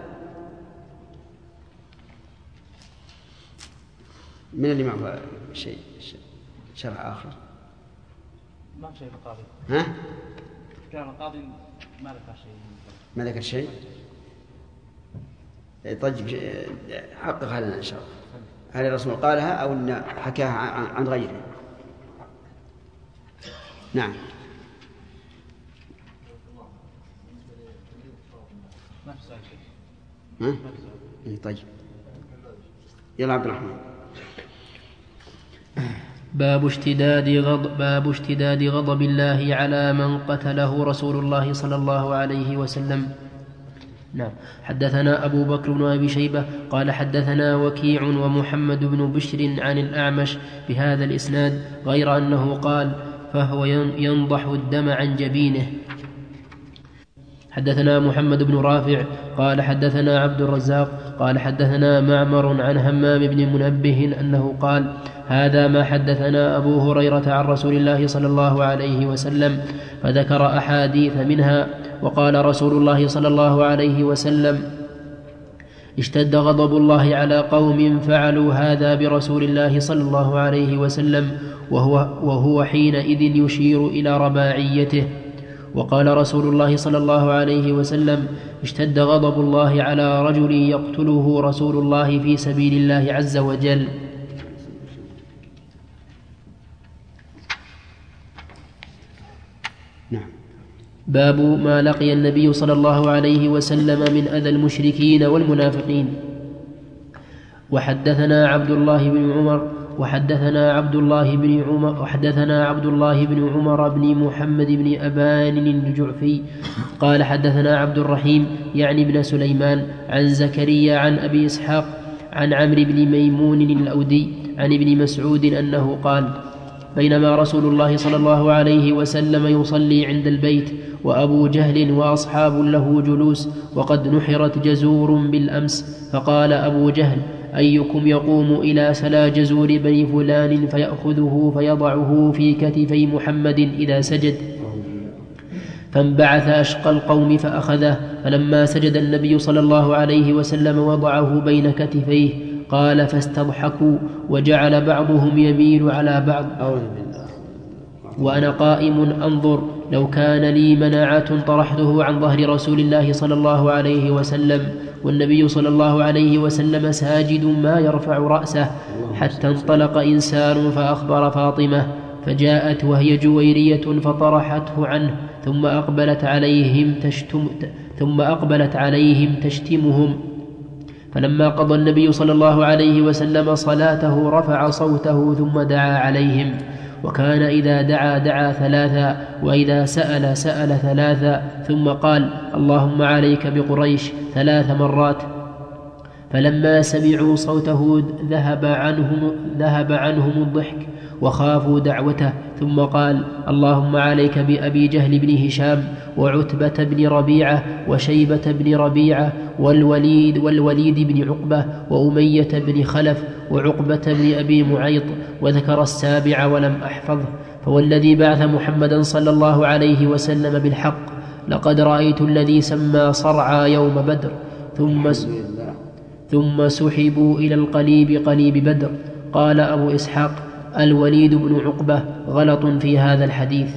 من اللي معه شيء شرع آخر؟ ما في شيء في القاضي. ها؟ كان القاضي ما ذكر شيء. ما ذكر شيء؟ طيب حقق لنا إن شاء الله. هل الرسول قالها أو أن حكاها عن غيره؟ نعم. ما في سؤال ها؟ طيب يلا عبد الرحمن. باب اشتداد غضب الله على من قتله رسول الله صلى الله عليه وسلم. نعم. حدثنا أبو بكر بن أبي شيبة قال حدثنا وكيع ومحمد بن بشر عن الأعمش بهذا الإسناد غير أنه قال فهو ينضح الدم عن جبينه. حدثنا محمد بن رافع قال حدثنا عبد الرزاق قال حدثنا معمر عن همام بن منبه أنه قال هذا ما حدثنا أبو هريرة عن رسول الله صلى الله عليه وسلم فذكر أحاديث منها. وقال رسول الله صلى الله عليه وسلم اشتد غضب الله على قوم فعلوا هذا برسول الله صلى الله عليه وسلم وهو حينئذ يشير إلى رباعيته. وقال رسول الله صلى الله عليه وسلم اشتد غضب الله على رجل يقتله رسول الله في سبيل الله عز وجل. نعم. باب ما لقي النبي صلى الله عليه وسلم من أذى المشركين والمنافقين. وحدثنا عبد الله بن عمر وحدثنا عبد الله بن عمر بن محمد بن أبان الجعفي قال حدثنا عبد الرحيم يعني ابن سليمان عن زكريا عن أبي إسحاق عن عمرو بن ميمون الأودي عن ابن مسعود أنه قال بينما رسول الله صلى الله عليه وسلم يصلي عند البيت وأبو جهل وأصحاب له جلوس وقد نحرت جزور بالأمس فقال أبو جهل أيكم يقوم إلى سلا جزور بني فلان فيأخذه فيضعه في كتفي محمد إذا سجد فانبعث أشقى القوم فأخذه فلما سجد النبي صلى الله عليه وسلم وضعه بين كتفيه قال فاستضحكوا وجعل بعضهم يميل على بعض وأنا قائم أنظر لو كان لي مناعة طرحته عن ظهر رسول الله صلى الله عليه وسلم والنبي صلى الله عليه وسلم ساجد ما يرفع رأسه حتى انطلق إنسان فأخبر فاطمة فجاءت وهي جويرية فطرحته عنه ثم أقبلت عليهم تشتمهم فلما قضى النبي صلى الله عليه وسلم صلاته رفع صوته ثم دعا عليهم وكان إذا دعا ثلاثا وإذا سأل ثلاثا ثم قال اللهم عليك بقريش 3 مرات فلما سمعوا صوته ذهب عنهم الضحك وخافوا دعوته ثم قال اللهم عليك بأبي جهل بن هشام وعتبة بن ربيعة وشيبة بن ربيعة والوليد بن عقبة وأمية بن خلف وعقبة بن أبي معيط وذكر السابع ولم أحفظه فوالذي بعث محمدا صلى الله عليه وسلم بالحق لقد رأيت الذي سمى صرعى يوم بدر ثم سحبوا إلى قليب بدر. قال أبو إسحاق الوليد بن عقبة غلط في هذا الحديث.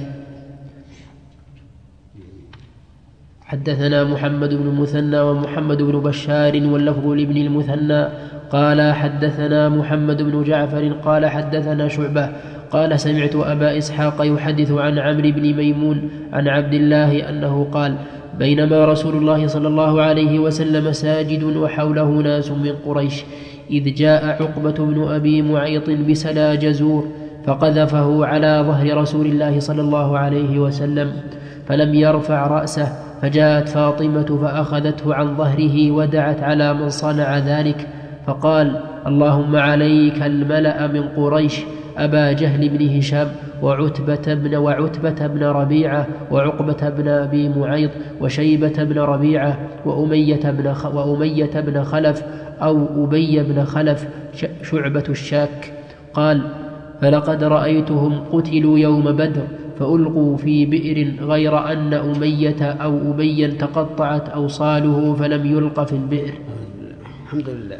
حدثنا محمد بن المثنى ومحمد بن بشار واللفظ لابن المثنى قال حدثنا محمد بن جعفر قال حدثنا شعبة قال سمعت أبا إسحاق يحدث عن عمرو بن ميمون عن عبد الله أنه قال بينما رسول الله صلى الله عليه وسلم ساجد وحوله ناس من قريش إذ جاء عقبة بن أبي معيط بسلا جزور فقذفه على ظهر رسول الله صلى الله عليه وسلم فلم يرفع رأسه، فجاءت فاطمة فأخذته عن ظهره ودعت على من صنع ذلك، فقال اللهم عليك الملأ من قريش أبا جهل بن هشام وعتبة بن ربيعة وعقبة بن أبي معيط وشيبة بن ربيعة وأمية بن خلف أو أبي بن خلف شعبة الشاك. قال فلقد رأيتهم قتلوا يوم بدر فألقوا في بئر غير أن أمية أو أبيا تقطعت أوصاله فلم يلق في البئر. الحمد لله.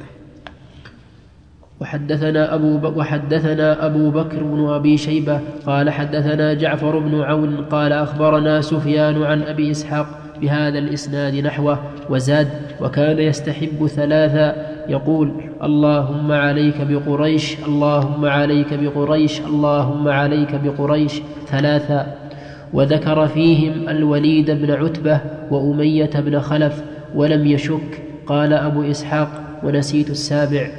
وحدثنا أبو بكر بن أبي شيبة قال حدثنا جعفر بن عون قال أخبرنا سفيان عن أبي إسحاق بهذا الإسناد نحوه وزاد وكان يستحب ثلاثا يقول اللهم عليك بقريش اللهم عليك بقريش اللهم عليك بقريش ثلاثا، وذكر فيهم الوليد بن عتبة وأمية بن خلف ولم يشك. قال أبو إسحاق ونسيت السابع.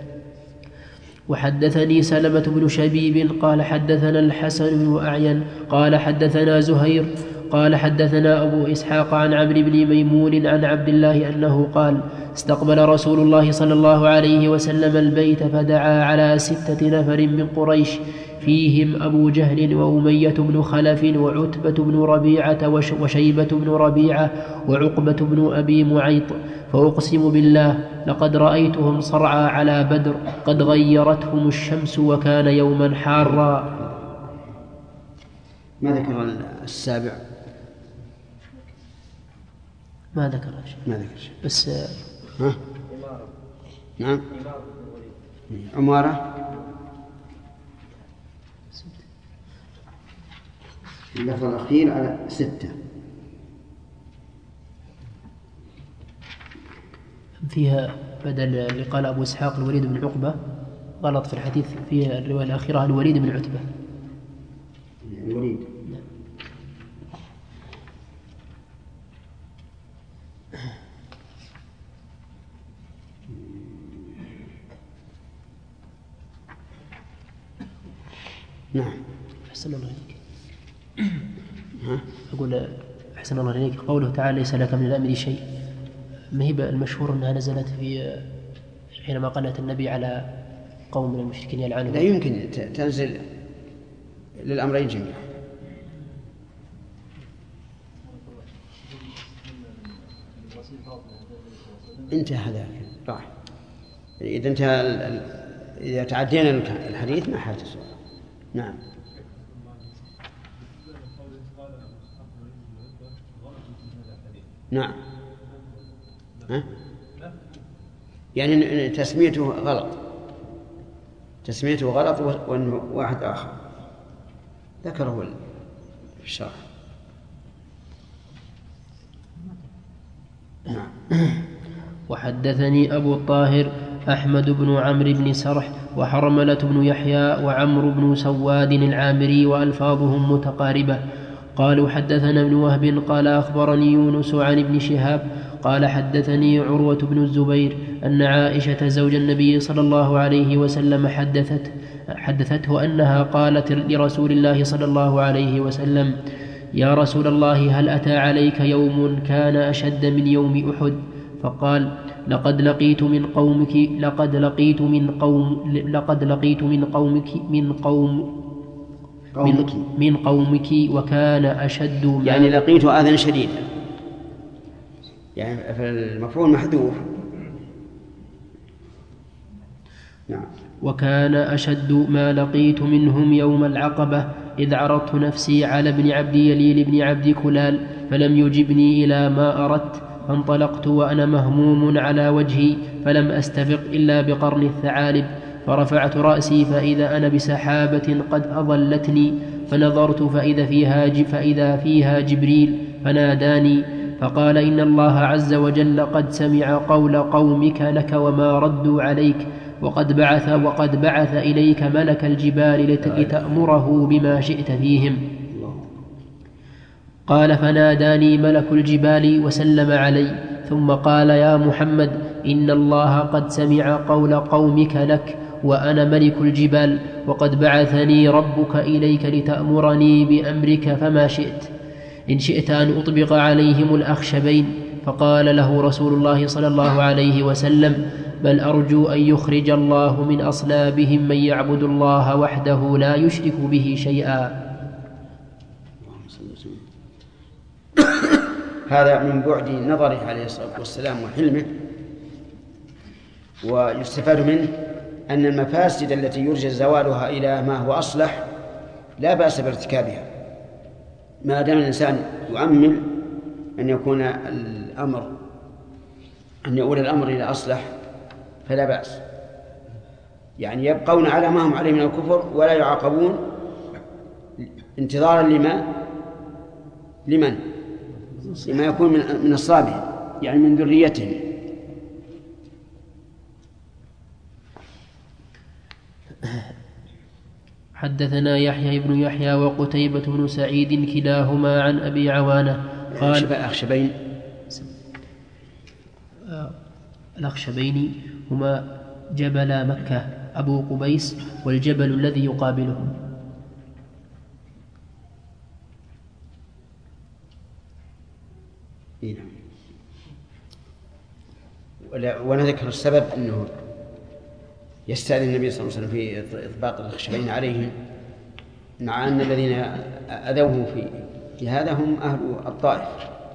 وحدثني سلمة بن شبيب قال حدثنا الحسن بن أعين قال حدثنا زهير قال حدثنا أبو إسحاق عن عمرو بن ميمون عن عبد الله أنه قال استقبل رسول الله صلى الله عليه وسلم البيت فدعا على 6 نفر من قريش فيهم أبو جهل وأمية بن خلف وعتبة بن ربيعة وشيبة بن ربيعة وعقبة بن أبي معيط، فأقسم بالله لقد رأيتهم صرعى على بدر قد غيرتهم الشمس وكان يوما حارا. ما ذكر السابع؟ ما ذكر شيء بس ها؟ نعم عمارة اللفظ الأخير على 6 فيها بدل اللي قال أبو إسحاق الوليد بن عقبة غلط في الحديث، فيها الرواية الأخيرة الوليد بن عتبة. الوليد نعم. أحسن الله إليك. أقول أحسن الله إليك قوله تعالى ليس لك من الأمر شيء، ما هي المشهور أنها نزلت في حينما قنت النبي على قوم من المشركين يلعنهم؟ لا يمكن تنزل للأمرين جميعا. انتهى هذا راح. إذا تعدينا الحديث ما حاجة سؤال. نعم. نعم. ها؟ يعني تسميته غلط وأنه واحد آخر ذكره في الشرح. نعم. وحدثني أبو الطاهر أحمد بن عمرو بن سرح وحرملة بن يحيى وعمرو بن سواد العامري وألفاظهم متقاربة قالوا حدثنا ابن وهب قال أخبرني يونس عن ابن شهاب قال حدثني عروة بن الزبير أن عائشة زوج النبي صلى الله عليه وسلم حدثته أنها قالت لرسول الله صلى الله عليه وسلم يا رسول الله هل أتى عليك يوم كان أشد من يوم أحد؟ فقال لقد لقيت من قومك وكان أشد يعني لقيت آذى شديدا، يعني فالمفعول محذوف. نعم. وكان أشد ما لقيت منهم يوم العقبة إذ عرضت نفسي على ابن عبد يليل بن عبد كلال فلم يجبني إلى ما أردت، فانطلقت وأنا مهموم على وجهي فلم أستفق إلا بقرن الثعالب، فرفعت رأسي فإذا أنا بسحابة قد أظلتني، فنظرت فإذا فيها جبريل فناداني فقال إن الله عز وجل قد سمع قول قومك لك وما ردوا عليك، وقد بعث إليك ملك الجبال لتأمره بما شئت فيهم. قال فناداني ملك الجبال وسلم علي، ثم قال يا محمد إن الله قد سمع قول قومك لك وأنا ملك الجبال، وقد بعثني ربك إليك لتأمرني بأمرك فما شئت، إن شئت أن أطبق عليهم الأخشبين. فقال له رسول الله صلى الله عليه وسلم بل أرجو أن يخرج الله من أصلابهم من يعبد الله وحده لا يشرك به شيئا. هذا من بعد نظره عليه الصلاة والسلام وحلمه. ويستفاد منه أن المفاسد التي يرجى زوالها إلى ما هو أصلح لا بأس بارتكابها، ما دام الإنسان يؤمل أن يكون الأمر أن يؤول الأمر إلى أصلح فلا بأس، يعني يبقون على ما هم عليه من الكفر ولا يعاقبون انتظارا لمن يكون من أصلابهم، يعني من ذريتهم. حدثنا يحيى بن يحيى وقتيبة بن سعيد كلاهما عن أبي عوانة قال الأخشبين هما جبل مكة أبو قبيس والجبل الذي يقابله. ونذكر السبب أنه يستأذن النبي صلى الله عليه وسلم في إطباق الأخشبين عليهم، مع أن الذين أذوه في هذا هم أهل الطائف.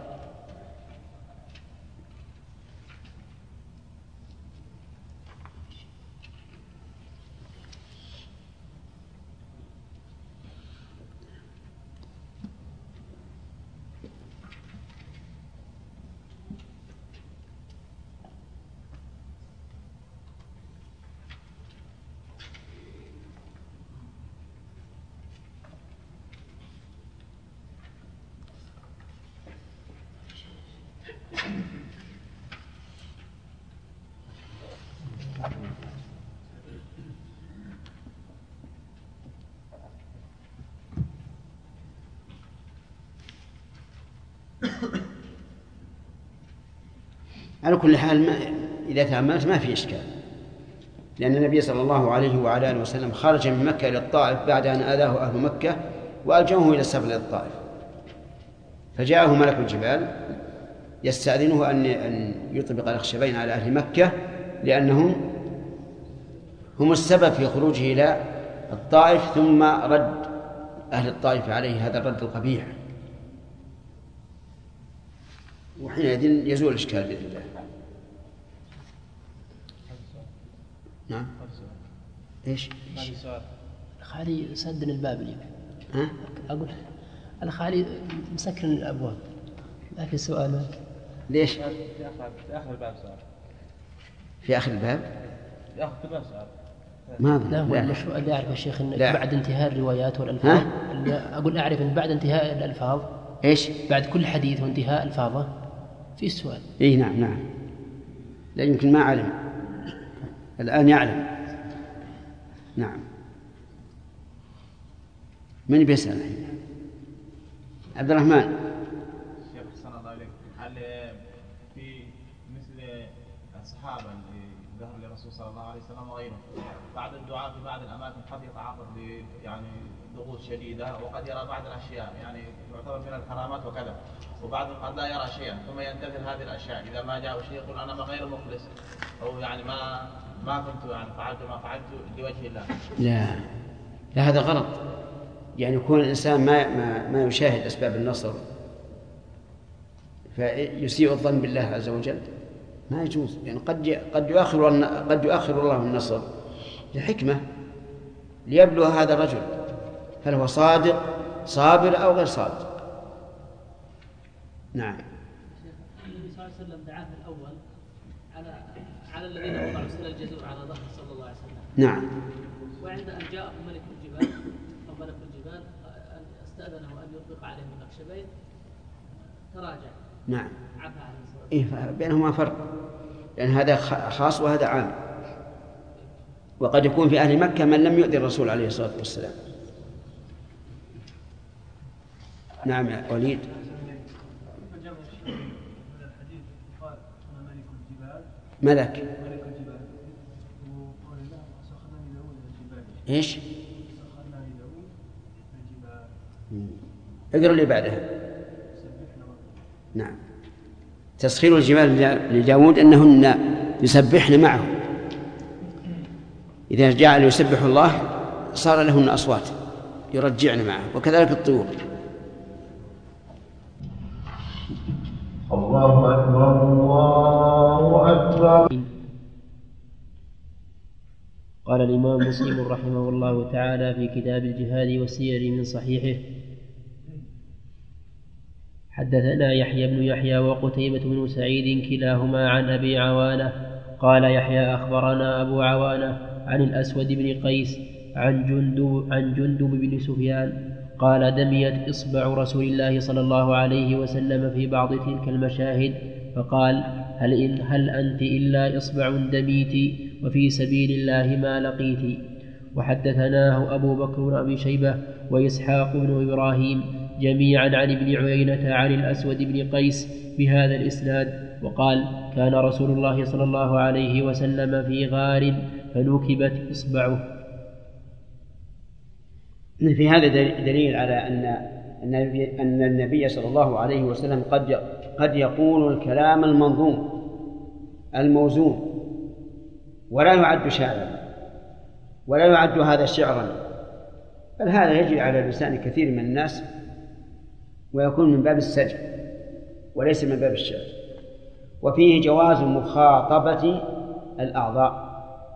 على كل حال إذا تأملت ما في إشكال، لأن النبي صلى الله عليه وعلى آله وسلم خرج من مكة إلى الطائف بعد أن آذاه أهل مكة وألجمه إلى السفر إلى الطائف، فجاءه ملك الجبال يستأذنه أن يطبق الأخشبين على أهل مكة، لأنهم هم السبب في خروجه إلى الطائف، ثم رد أهل الطائف عليه هذا الرد القبيح، وحينئذ يزول الإشكال بإذن الله. نعم. إيش؟ الخالي سدن الباب لي. ها؟ أقول الخالي مسكر الأبواب. لكن السؤال معك. ليش؟ في آخر الباب سؤال. في آخر الباب؟ في آخر الباب سؤال. ما لا هو المشروع اللي أعرف يا شيخ إن بعد انتهاء الروايات والألفاظ. أقول أعرف إن بعد انتهاء الألفاظ. إيش؟ بعد كل حديث وانتهاء ألفاظه في سؤال. إيه نعم. لا يمكن ما علم، الآن يعلم. نعم. من بيسأل الحين؟ عبد الرحمن. شيخ أحسن الله إليك، هل في مثل الصحابة اللي ظهر للرسول صلى الله عليه وسلم وغيره بعد الدعاء في بعض الأماكن قد يتعرض يعني ضغوط شديدة وقد يرى بعض الأشياء يعني تعتبر من الكرامات وكذا، وبعضهم قد لا يرى شيئا ثم ينتظر هذه الأشياء، إذا ما جاء شيء يقول أنا غير مخلص أو يعني ما كنت يعني فعلت ما فعلت لوجه الله. لا هذا غلط، يعني يكون الإنسان ما يشاهد أسباب النصر فيسيء الظن بالله عز وجل، ما يجوز. يعني قد يؤخر الله النصر لحكمة ليبلغ هذا الرجل هل هو صابر أو غير صابر. نعم. النبي صلى الله عليه وسلم دعاه الأول على الذين وضعوا سل الجزور على ظهر صلى الله عليه وسلم. نعم. وعند أن جاءه ملك الجبال استأذنه أن يطلق عليهم الأخشبين تراجع نعم. إيه بينهما فرق، لأن هذا خاص وهذا عام، وقد يكون في أهل مكة من لم يؤذي الرسول عليه الصلاة والسلام. نعم يا وليد. ملك ايش؟ اقرأ اللي بعدها. نعم. تسخير الجبال لداود أنهن يسبحن معه، إذا جعل يسبح الله صار لهن أصوات يرجعن معه، وكذلك الطيور. الله أكبر الله أكبر. قال الإمام مسلم رحمه الله تعالى في كتاب الجهاد والسير من صحيحه: حدثنا يحيى بن يحيى وقتيبة بن سعيد كلاهما عن أبي عوانة قال يحيى أخبرنا أبو عوانة عن الأسود بن قيس عن جندب بن سفيان قال دميت إصبع رسول الله صلى الله عليه وسلم في بعض تلك المشاهد، فقال هل أنت إلا إصبع دميت وفي سبيل الله ما لقيت. وحدثناه أبو بكر بن أبي شيبة وإسحاق بن إبراهيم جميعا عن ابن عيينة عن الأسود بن قيس بهذا الإسناد، وقال كان رسول الله صلى الله عليه وسلم في غار فنكبت إصبعه. في هذا دليل على أن النبي صلى الله عليه وسلم قد يقول الكلام المنظوم الموزون، ولا يعد شاعرا ولا يعد هذا شعرا، بل هذا يجري على لسان كثير من الناس ويكون من باب السجع وليس من باب الشعر. وفيه جواز مخاطبة الأعضاء،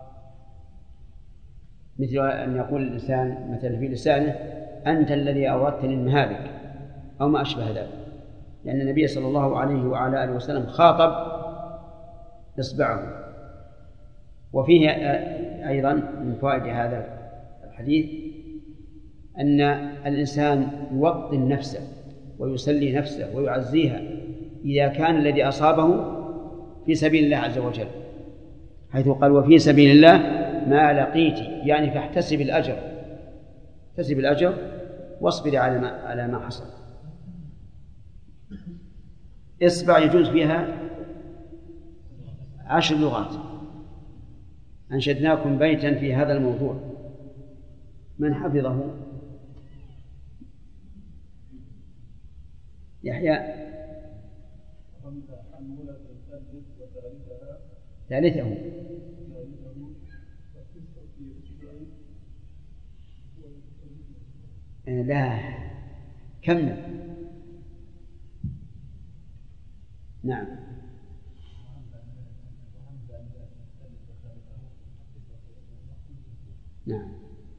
مثل أن يقول الإنسان مثلا في لسانه أنت الذي أوردتني المهالك أو ما أشبه ذلك، لأن النبي صلى الله عليه وعلى آله وسلم خاطب إصبعه. وفيه أيضا من فوائد هذا الحديث أن الإنسان يوطن نفسه ويسلي نفسه ويعزيها إذا كان الذي أصابه في سبيل الله عز وجل، حيث قال وفي سبيل الله ما لقيت، يعني فاحتسب الأجر، احتسب الأجر واصبر على ما حصل. إصبع يجوز فيها 10 لغات. أنشدناكم بيتا في هذا الموضوع، من حفظه؟ يحيى. ثالثه لا كمل. نعم. نعم.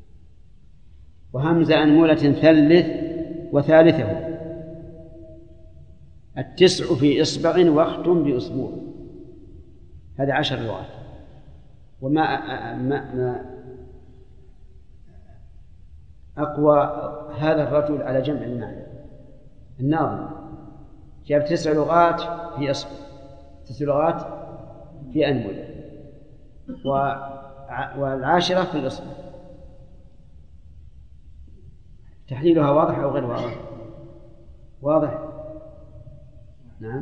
وهمزة أنمولة ثلث وثالثه. 9 في إصبع واختم بأسبوع، هذا 10 لغات. وما أقوى هذا الرجل على جمع المعنى. الناظم جاب 9 لغات في إصبع، 9 لغات في أنملة، والعاشرة في الإصبع. تحليلها واضح أو غير واضح؟ واضح. نعم.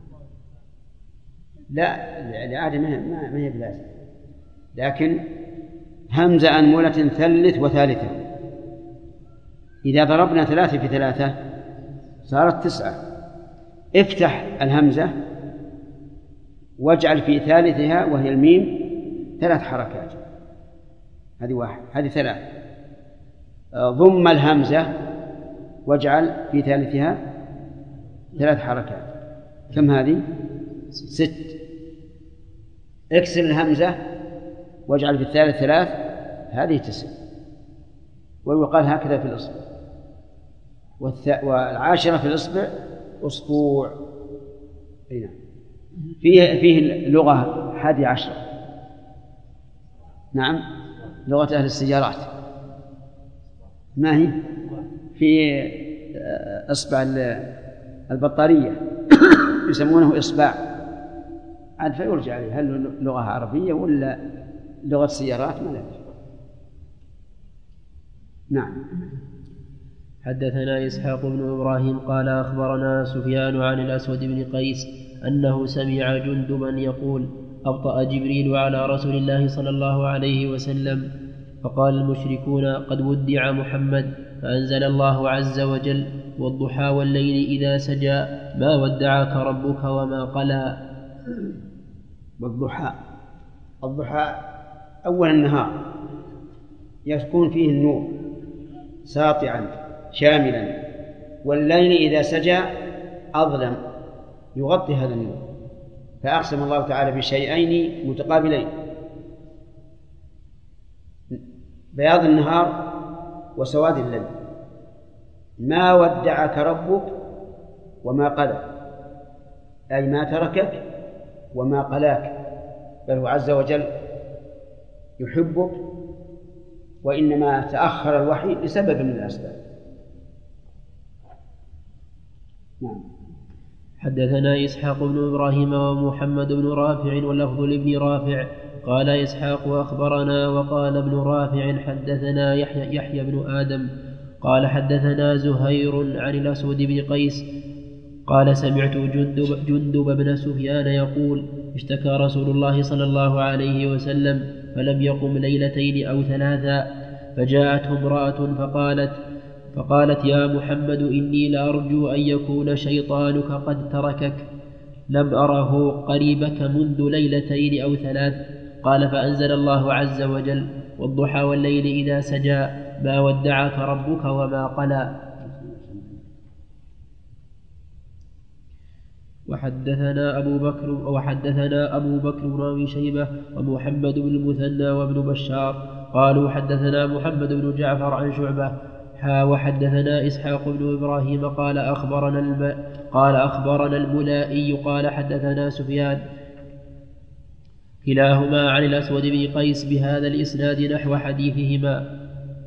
لا العادة ما هي بلازم، لكن همزة أنملة ثلث وثالثة. إذا ضربنا 3 في 3 صارت 9. افتح الهمزة واجعل في ثالثها وهي الميم 3 حركات، هذه 1، هذه 3. ضم الهمزة واجعل في ثالثها 3 حركات، كم هذه؟ 6. اكسر الهمزة واجعل في الثالث 3، هذه 9. ويقال هكذا في الإصبع. والعاشرة في الإصبع أسبوع. هنا فيه لغة 11. نعم، لغة أهل السيارات. ما هي؟ في إصبع البطارية يسمونه إصبع عاد فيرجع عليه هل لغة عربية ولا لغة سيارات ما ندري. نعم. حدثنا إسحاق بن إبراهيم قال أخبرنا سفيان عن الأسود بن قيس أنه سمع جندبا يقول أبطأ جبريل على رسول الله صلى الله عليه وسلم فقال المشركون قد ودع محمد فأنزل الله عز وجل والضحى والليل إذا سجى ما ودعك ربك وما قلى. والضحى الضحى أول النهار يكون فيه النور ساطعا شاملا، والليل إذا سجى أظلم يغطي هذا النور، فأقسم الله تعالى بشيئين متقابلين بياض النهار وسواد الليل. ما ودعك ربك وما قلى، أي ما تركك وما قلاك، بل هو عز وجل يحبك، وإنما تأخر الوحي لسبب من الأسباب. نعم. حدثنا إسحاق بن إبراهيم ومحمد بن رافع واللفظ لابن رافع قال إسحاق أخبرنا وقال ابن رافع حدثنا يحيى بن آدم قال حدثنا زهير عن الأسود بن قيس قال سمعت جندب بن سفيان يقول اشتكى رسول الله صلى الله عليه وسلم فلم يقم ليلتين أو ثلاثا، فجاءته امرأة فقالت يا محمد إني لأرجو أن يكون شيطانك قد تركك، لم أره قريبك منذ ليلتين أو ثلاث. قال فأنزل الله عز وجل والضحى والليل إذا سجى ما ودعك ربك وما قلى. وحدثنا أبو بكر بن أبي شيبة ومحمد بن المثنى وابن بشار قالوا حدثنا محمد بن جعفر عن شعبة وحدثنا إسحاق بن إبراهيم قال أخبرنا الملائي قال حدثنا سفيان كلاهما عن الأسود بن قيس بهذا الإسناد نحو حديثهما.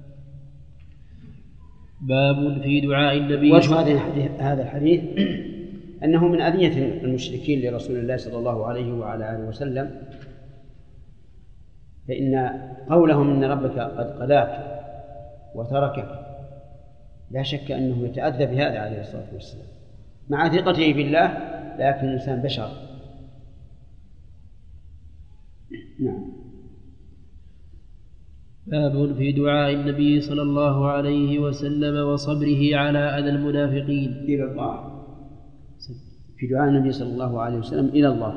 باب في دعاء النبي. وجه هذا الحديث أنه من أذية المشركين لرسول الله صلى الله عليه وعلى آله وسلم، فإن قولهم إن ربك قد قلاك وتركك لا شك أنه يتأذى بهذا عليه الصلاة والسلام مع ثقته بالله، لكن الإنسان بشر. نعم. باب في دعاء النبي صلى الله عليه وسلم وصبره على أذى المنافقين إلى الله. في دعاء النبي صلى الله عليه وسلم إلى الله.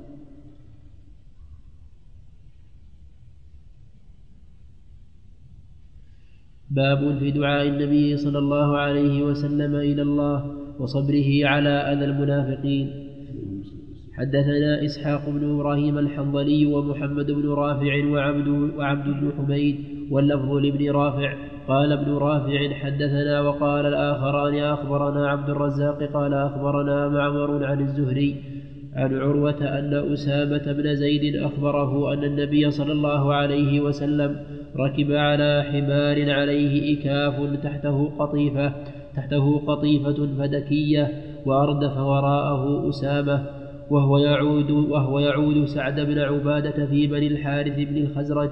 باب في دعاء النبي صلى الله عليه وسلم إلى الله وصبره على أذى المنافقين. حدثنا إسحاق بن إبراهيم الحنظلي ومحمد بن رافع وعبد بن حميد واللفظ لابن رافع قال ابن رافع حدثنا وقال الآخران أخبرنا عبد الرزاق قال أخبرنا معمر عن الزهري عن عروة أن أسامة بن زيد أخبره أن النبي صلى الله عليه وسلم ركب على حمار عليه إكاف تحته قطيفة فدكية وأردف وراءه أسامة وهو يعود سعد بن عبادة في بني الحارث بن الخزرج،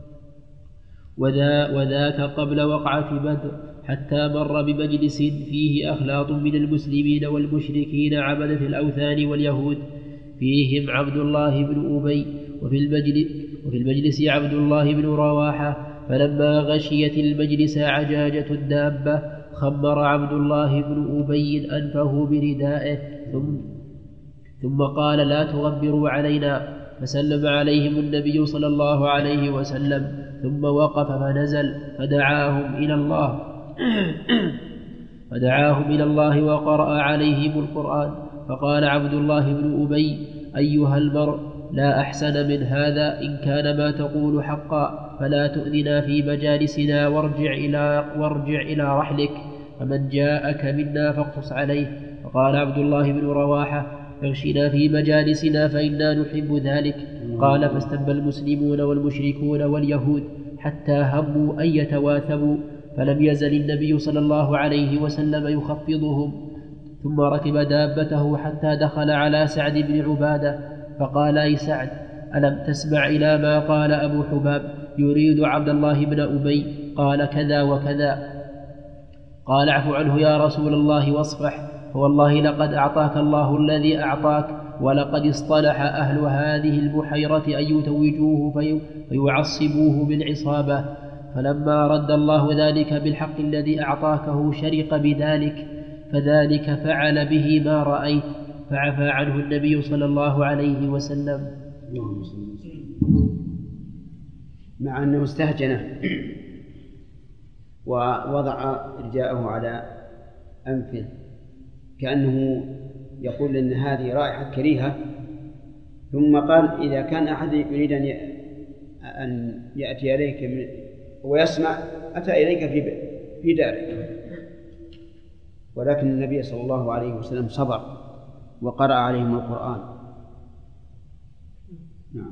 وذاك قبل وقعة بدر، حتى مر بمجلس فيه أخلاط من المسلمين والمشركين عبدة الأوثان واليهود، فيهم عبد الله بن أبي وفي المجلس عبد الله بن رواحة. فلما غشيت المجلس عجاجة الدابة خمر عبد الله بن أبي أنفه بردائه ثم قال لا تغبروا علينا، فسلم عليهم النبي صلى الله عليه وسلم ثم وقف فنزل فدعاهم إلى الله وقرأ عليهم القرآن. فقال عبد الله بن أبي أيها المرء لا أحسن من هذا، إن كان ما تقول حقا فلا تؤذنا في مجالسنا وارجع إلى رحلك، فمن جاءك منا فاقصص عليه. فقال عبد الله بن رواحة اغشنا في مجالسنا فإنا نحب ذلك. قال فاستب المسلمون والمشركون واليهود حتى هموا أن يتواثبوا، فلم يزل النبي صلى الله عليه وسلم يخفضهم ثم ركب دابته حتى دخل على سعد بن عبادة فقال: أي سعد، ألم تسمع إلى ما قال أبو حباب يريد عبد الله بن أبي؟ قال: كذا وكذا. قال: اعف عنه يا رسول الله واصفح، فوالله لقد أعطاك الله الذي أعطاك، ولقد اصطلح أهل هذه البحيرة أن يتوجوه فيعصبوه بالعصابة، فلما رد الله ذلك بالحق الذي أعطاكه شرق بذلك، فذلك فعل به ما رأيت، فعفى عنه النبي صلى الله عليه وسلم. مع أنه استهجنه ووضع رجاءه على أنفه كأنه يقول إن هذه رائحة كريهة، ثم قال: إذا كان أحد يريد أن يأتي إليك ويسمع أتى إليك في دارك. ولكن النبي صلى الله عليه وسلم صبر وقرأ عليهم القرآن. نعم.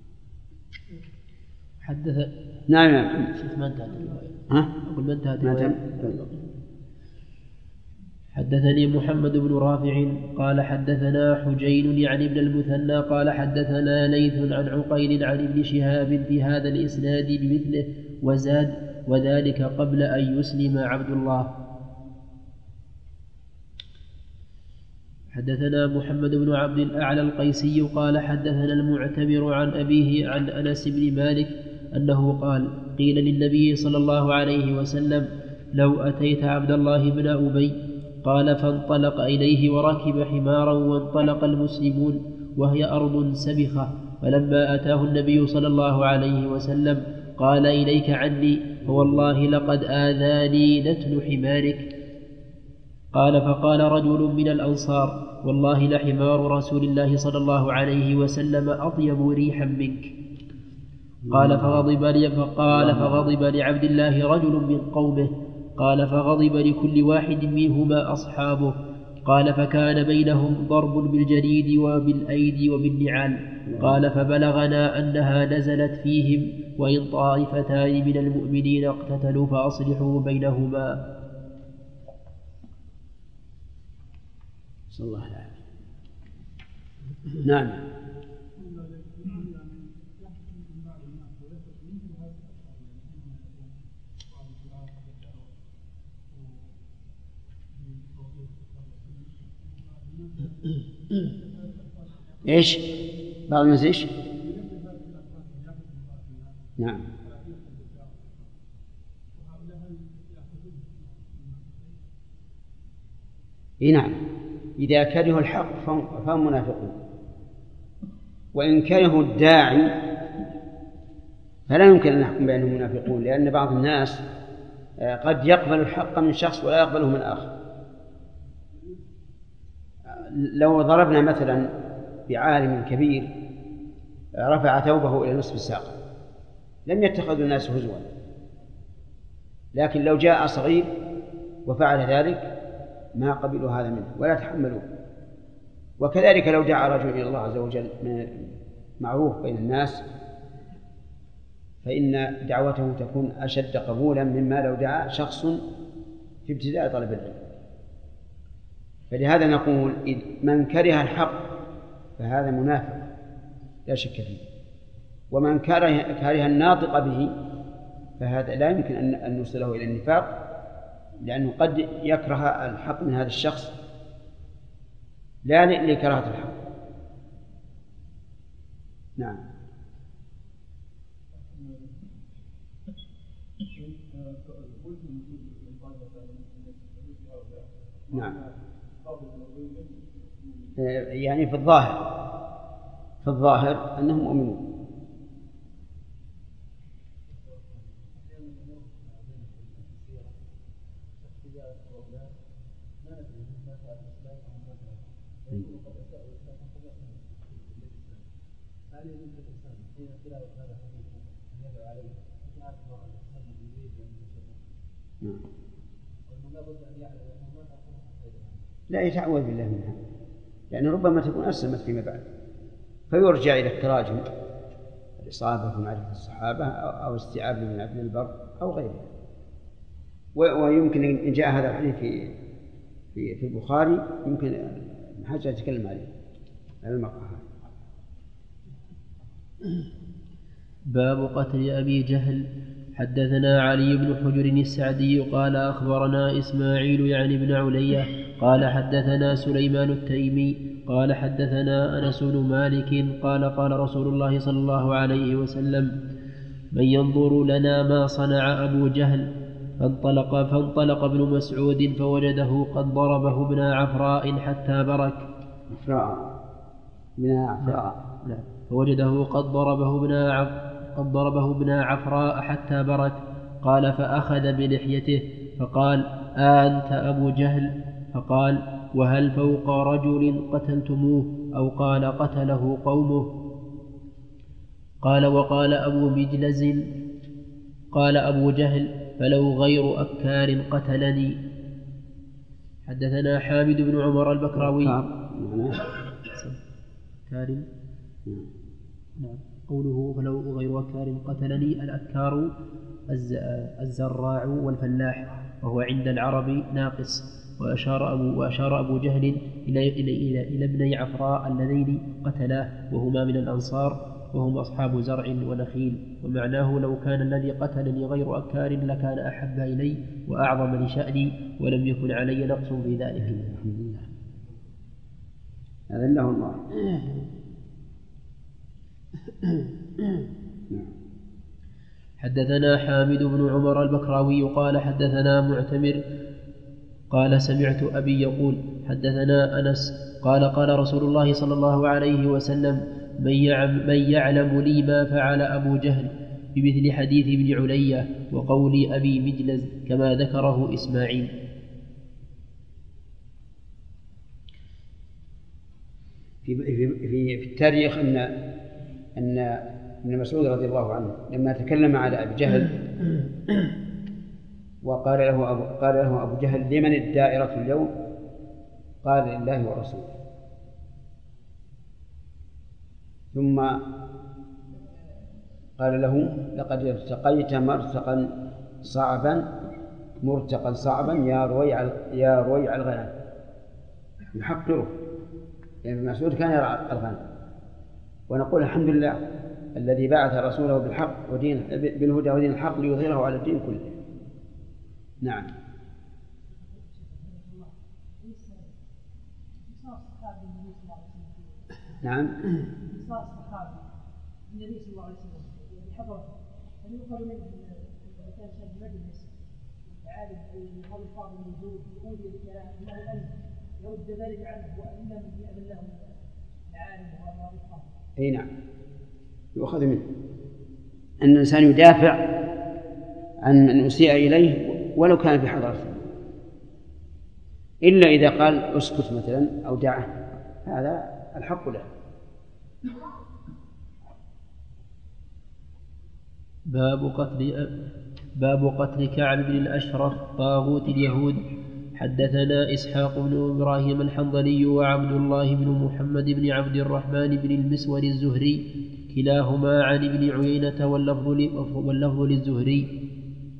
نعم. ما انتهت حدثني محمد بن رافع قال حدثنا حجين يعني ابن المثنى قال حدثنا ليث عن عقيل عن ابن شهاب في هذا الإسناد بمثله وزاد: وذلك قبل أن يسلم عبد الله. حدثنا محمد بن عبد الأعلى القيسي قال حدثنا المعتمر عن أبيه عن أنس بن مالك أنه قال: قيل للنبي صلى الله عليه وسلم: لو أتيت عبد الله بن أبي. قال: فانطلق إليه وركب حمارا، وانطلق المسلمون وهي أرض سبخة، فلما أتاه النبي صلى الله عليه وسلم قال: إليك عني، فوالله لقد آذاني نتن حمارك. قال: فقال رجل من الأنصار: والله لحمار رسول الله صلى الله عليه وسلم أطيب ريحا منك. قال: فغضب لعبد الله رجل من قومه. قال: فغضب لكل واحد منهما أصحابه. قال: فكان بينهم ضرب بالجريد وبالأيدي وبالنعال. قال: فبلغنا أنها نزلت فيهم: وإن طائفتان من المؤمنين اقتتلوا فأصلحوا بينهما. صلى الله عليه وسلم. نعم. ايش؟ بعض الناس ايش؟ نعم. نعم، إذا كرهوا الحق فهم منافقون، وإن كرهوا الداعي فلا يمكن أن نحكم بأنهم منافقون، لأن بعض الناس قد يقبل الحق من شخص ولا يقبله من آخر. لو ضربنا مثلا بعالم كبير رفع ثوبه إلى نصف الساق لم يتخذ الناس هزوا، لكن لو جاء صغير وفعل ذلك ما قبلوا هذا منه ولا تحملوه. وكذلك لو دعا رجل إلى الله عز وجل معروف بين الناس فإن دعوته تكون أشد قبولا مما لو دعا شخص في ابتداء طلب العلم. فلهذا نقول من كره الحق فهذا منافق لا شك فيه، ومن كره الناطق به فهذا لا يمكن أن نوصله إلى النفاق، لأنه قد يكره الحق من هذا الشخص لا لكراهة الحق. نعم. نعم، يعني في الظاهر أنهم مؤمنون. لا يتعوذ بالله منها، لأن ربما تكون أسلمت فيما بعد فيرجع إلى التراجم، الإصابة في معرفة الصحابة أو استيعاب من ابن البر أو غيره. ويمكن إن جاء هذا الحديث في في البخاري يمكن حاجة أتكلم عليه على المقهى. باب قتل أبي جهل. حدثنا علي بن حجر السعدي قال أخبرنا إسماعيل يعني بن علية قال حدثنا سليمان التيمي قال حدثنا أنس بن مالك قال قال رسول الله صلى الله عليه وسلم: من ينظر لنا ما صنع أبو جهل. فانطلق ابن مسعود فوجده قد ضربه ابن عفراء حتى برك. فوجده قد ضربه ابن عفراء حتى برك. قال: فأخذ بلحيته فقال: أنت أبو جهل؟ فقال: وهل فوق رجل قتلتموه؟ أو قال: قتله قومه. قال: وقال أبو مجلز: قال أبو جهل: فلو غير أكار قتلني. حدثنا حامد بن عمر البكراوي. قوله فلو غير أكار قتلني، الأكار الزراع والفلاح، وهو عند العرب ناقص. وأشار أبو جهل إلى ابني عفراء اللذين قتلاه وهما من الأنصار وهم أصحاب زرع ونخيل. ومعناه: لو كان الذي قتلني غير أكار لكان أحب إلي وأعظم لشأني ولم يكن علي نقص في ذلك. أذله الله. حدثنا حامد بن عمر البكراوي قال حدثنا معتمر قال سمعت أبي يقول حدثنا أنس قال قال رسول الله صلى الله عليه وسلم: من يعلم لي ما فعل أبو جهل، بمثل حديث ابن علية وقول أبي مجلز كما ذكره إسماعيل. في التاريخ أن ابن مسعود رضي الله عنه لما تكلم على أبي جهل وقال له أبو جهل: لمن الدائرة اليوم؟ قال: لله ورسوله. ثم قال له: لقد ارتقيت مرتقا صعبا يا رويع الغنم. يحقره، يعني ابن مسعود كان يرعى الغنم. ونقول الحمد لله الذي بعث رسوله بالحق بالهدى ودين الحق ليظهره على الدين كله. نعم. نعم. النبي صلى الله عليه وسلم بحضرته، هل يقال منه إذا كان شاب مجلس عالم أو هذا الفاضل موجود يقول بكلام أنه أن يرد ذلك عنه وأن لم يأذن له العالم وهذا الفاضل؟ أي نعم، يؤخذ منه أن الإنسان يدافع عن من أسيء إليه ولو كان في حضرته، إلا إذا قال اسكت مثلا أو دعه، هذا الحق له. باب قتل كعب بن الأشرف طاغوت اليهود. حدثنا إسحاق بن إبراهيم الحنظلي وعبد الله بن محمد بن عبد الرحمن بن المسور الزهري كلاهما عن ابن عيينة واللفظ للزهري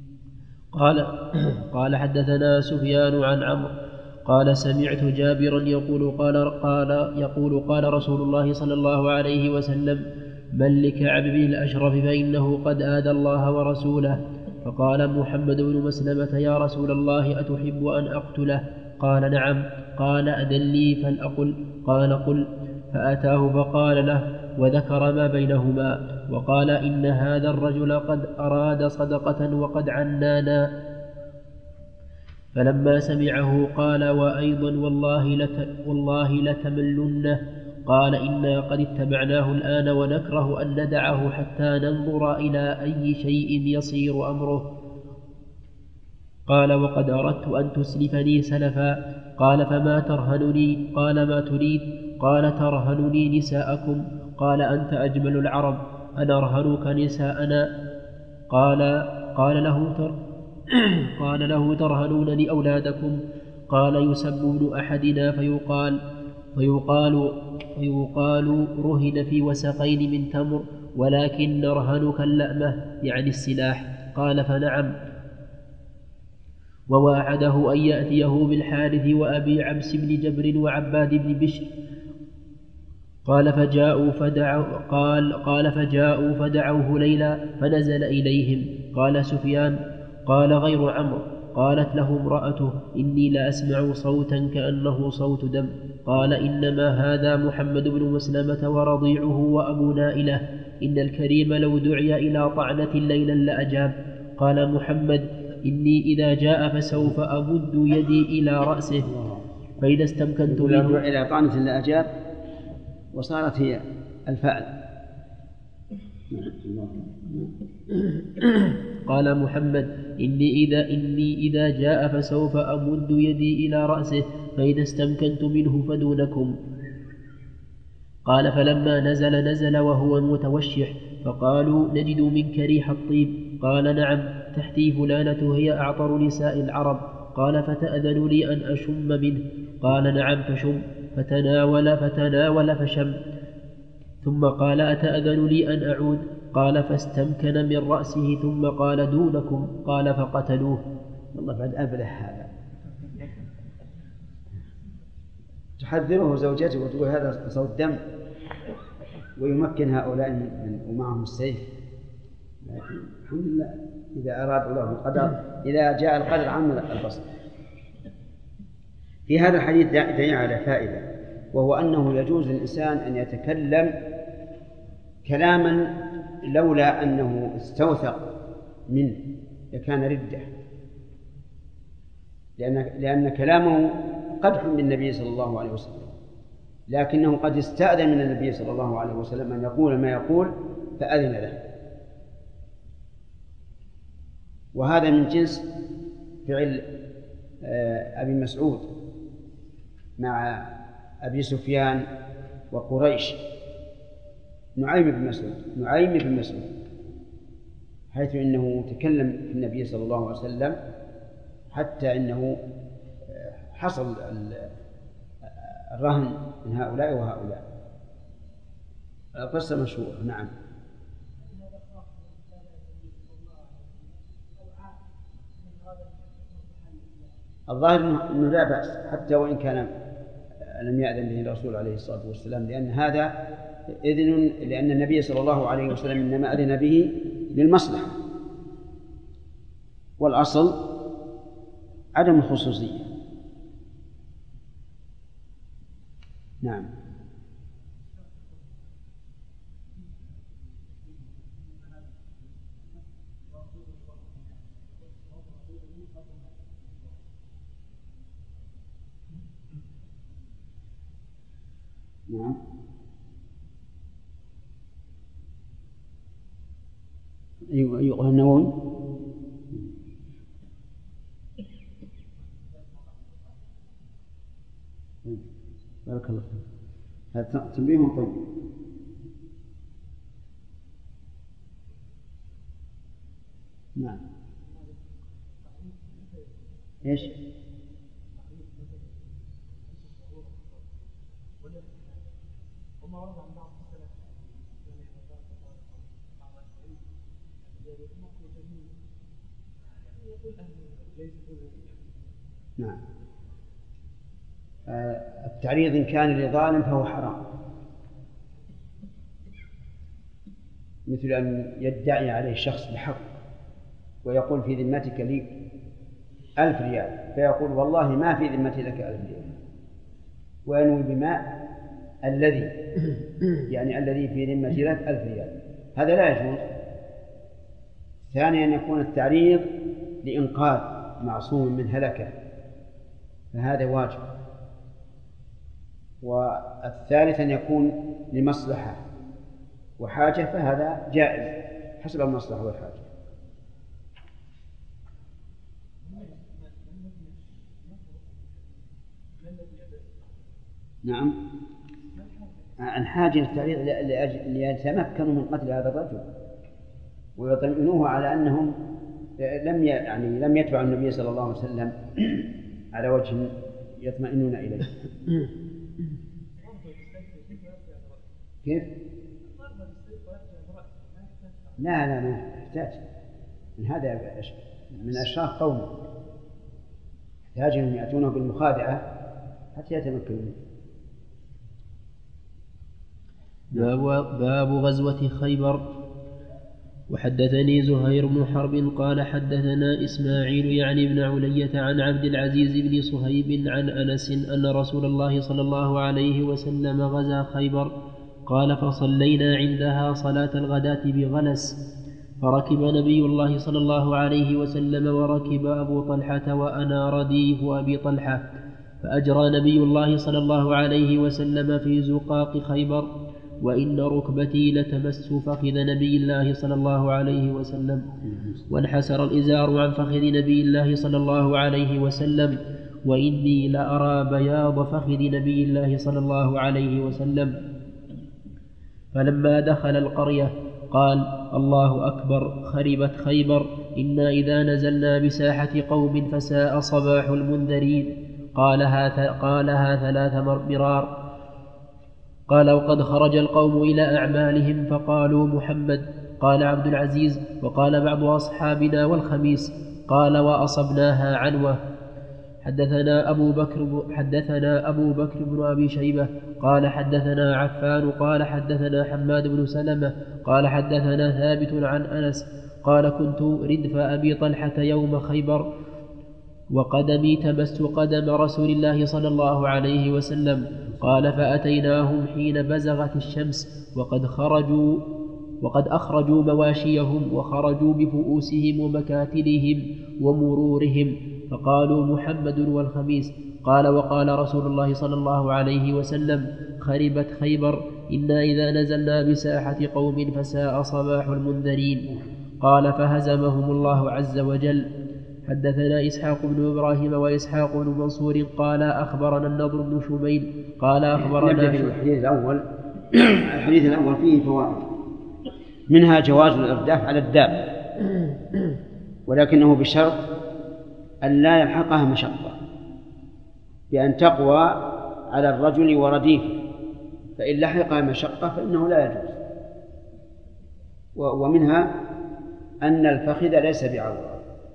قال حدثنا سفيان عن عمرو قال سمعت جابرا يقول قال رسول الله صلى الله عليه وسلم: من لكعب بن الأشرف فإنه قد آذى الله ورسوله. فقال محمد بن مسلمة: يا رسول الله أتحب أن أقتله؟ قال: نعم. قال: أذن لي فلأقل؟ قال: قل. فأتاه فقال له وذكر ما بينهما وقال: إن هذا الرجل قد أراد صدقة وقد عنانا. فلما سمعه قال: وأيضا والله لتملنه. قال: إنا قد اتبعناه الآن ونكره أن ندعه حتى ننظر إلى أي شيء يصير أمره. قال: وقد أردت أن تسلفني سلفا. قال: فما ترهنني؟ قال: ما تريد؟ قال: ترهنني نساءكم. قال: أنت أجمل العرب، أنا أرهنك نساءنا. قال له ترهنونني أولادكم. قال: يسب ابن أحدنا فيقال رهن في وسقين من تمر، ولكن نرهنك اللأمة، يعني السلاح. قال: فنعم. وواعده أن يأتيه بالحارث وأبي عبس بن جبر وعباد بن بشر. قال فجاءوا فدعوه ليلا فنزل إليهم. قال سفيان قال غير عمرو. قالت له امرأته إني لأسمع صوتا كأنه صوت دم. قال إنما هذا محمد بن مسلمة ورضيعه وأبو نائلة. إن الكريم لو دعي إلى طعنة ليلا لأجاب. قال محمد إني إذا جاء فسوف أمد يدي إلى رأسه فإذا استمكنت منه إلى طعنة لأجاب، وصارت هي الفعل. قال محمد إني إذا جاء فسوف أمد يدي إلى رأسه فإذا استمكنت منه فدونكم. قال فلما نزل وهو متوشح فقالوا نجد منك ريح الطيب. قال نعم، تحتي فلانة هي أعطر نساء العرب. قال فتأذن لي أن أشم منه. قال نعم فشم. فتناول فشم. ثم قال أتأذن لي أن أعود؟ قال فاستمكن من رأسه ثم قال دونكم. قال فقتلوه. والله بعد أبله هذا، تحذره زوجته وتقول هذا صوت دم، ويمكن هؤلاء ومعهم السيف. لكن الحمد لله إذا أراد الله القدر، إذا جاء القدر عم البصر. في هذا الحديث دليل على فائدة، وهو أنه يجوز للإنسان أن يتكلم كلاما لولا أنه استوثق منه لكان ردة، لأن كلامه قدح بالنبي صلى الله عليه وسلم، لكنه قد استأذن من النبي صلى الله عليه وسلم أن يقول ما يقول فأذن له. وهذا من جنس فعل أبي مسعود مع أبي سفيان وقريش، نعيم بن مسعود، حيث إنه تكلم في النبي صلى الله عليه وسلم حتى إنه حصل الرهن من هؤلاء وهؤلاء. قصة مشهورة. نعم. الظاهر أنه لا بأس حتى وإن كان لم يأذن به الرسول عليه الصلاة والسلام، لأن هذا إذن، لأن النبي صلى الله عليه وسلم إنما أذن به للمصلحة، والأصل عدم الخصوصية. نعم. نعم. أيوة النووي. بارك الله فيك. هذا تنبيه طيب. نعم. ايش؟ نعم. التعريض إن كان لظالم فهو حرام، مثل أن يدعي عليه شخص بحق ويقول في ذمتك لي 1000 ريال، فيقول والله ما في ذمتي لك 1000 ريال، وينوي بما الذي يعني الذي في ذمتي لك 1000 ريال، هذا لا يجوز. ثانيا أن يكون التعريض لإنقاذ معصوم من هلكة، فهذا واجب. والثالث أن يكون لمصلحة وحاجة، فهذا جائز حسب المصلحة والحاجة. نعم. الحاجة للتعريض ليتمكنوا من قتل هذا الرجل ويطمئنوه على أنهم لم يتبعوا النبي صلى الله عليه وسلم على وجه يطمئنون إليه. كيف؟ لا ما يحتاج، من هذا من أشراف قومه. يحتاج أنهم يأتونه بالمخادعة حتى يتمكنوا. باب غزوة خيبر. وحدثني زهير بن حرب قال حدثنا إسماعيل يعني بن علية عن عبد العزيز بن صهيب عن أنس أن رسول الله صلى الله عليه وسلم غزا خيبر. قال فصلينا عندها صلاة الغداة بغلس، فركب نبي الله صلى الله عليه وسلم وركب أبو طلحة وأنا رديف أبي طلحة، فأجرى نبي الله صلى الله عليه وسلم في زقاق خيبر، وإن ركبتي لتمس فخذ نبي الله صلى الله عليه وسلم، وانحسر الإزار عن فخذ نبي الله صلى الله عليه وسلم، وإني لأرى بياض فخذ نبي الله صلى الله عليه وسلم. فلما دخل القرية قال الله أكبر خربت خيبر، إنا إذا نزلنا بساحة قوم فساء صباح المنذرين. قالها 3 مرار. قال وقد خرج القوم إلى أعمالهم فقالوا محمد. قال عبد العزيز وقال بعض أصحابنا والخميس. قال وأصبناها عنوة. حدثنا أبو بكر بن أبي شيبة قال حدثنا عفان قال حدثنا حماد بن سلمة قال حدثنا ثابت عن أنس قال كنت ردف أبي طلحة يوم خيبر، وقدمي تمس قدم رسول الله صلى الله عليه وسلم. قال فأتيناهم حين بزغت الشمس وقد أخرجوا مواشيهم وخرجوا بفؤوسهم ومكاتلهم ومرورهم، فقالوا محمد والخميس. قال وقال رسول الله صلى الله عليه وسلم خربت خيبر، إنا إذا نزلنا بساحة قوم فساء صباح المنذرين. قال فهزمهم الله عز وجل. حدثنا إسحاق بن إبراهيم وإسحاق بن منصور قال أخبرنا النضر بن شميل قال أخبرنا الحديث الأول فيه فوائد، منها جواز الإرداف على الدابة، ولكنه بشرط أن لا يلحقها مشقة، بأن تقوى على الرجل ورديفه، فإن لحقها مشقة فإنه لا يجوز. ومنها أن الفخذ ليس بعورة،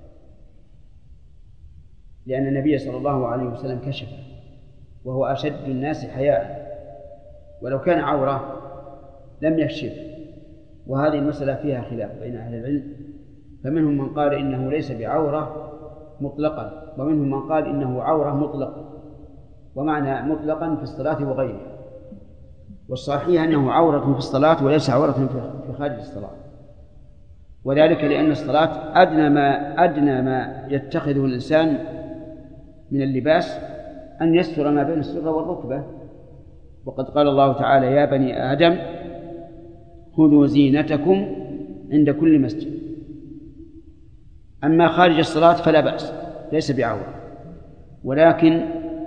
لأن النبي صلى الله عليه وسلم كشف وهو أشد الناس حياء، ولو كان عورة لم يكشف. وهذه المسألة فيها خلاف بين أهل العلم، فمنهم من قال إنه ليس بعورة مطلقا، ومنهم من قال إنه عورة مطلقا، ومعنى مطلقا في الصلاة وغيرها. والصحيح أنه عورة في الصلاة وليس عورة في خارج الصلاة، وذلك لأن الصلاة أدنى ما يتخذه الإنسان من اللباس أن يستر ما بين السرة والركبة. وقد قال الله تعالى يا بني آدم خذوا زينتكم عند كل مسجد. أما خارج الصلاة فلا بأس، ليس بعورة، ولكن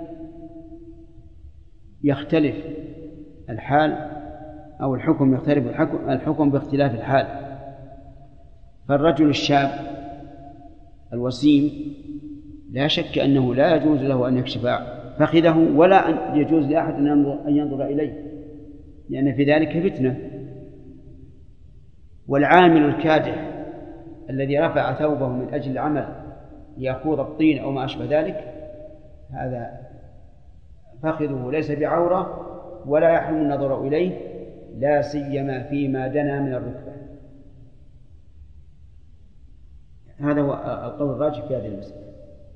يختلف الحال أو الحكم، يختلف الحكم باختلاف الحال. فالرجل الشاب الوسيم لا شك أنه لا يجوز له أن يكشف فخذه، ولا أن يجوز لأحد أن ينظر إليه، لأن في ذلك فتنة. والعامل الكادح الذي رفع ثوبه من أجل العمل ليخوض الطين أو ما أشبه ذلك، هذا فخذه ليس بعورة ولا يحرم النظر إليه، لا سيما فيما دنا من الركبة. هذا هو القول الراجح في هذه المسألة.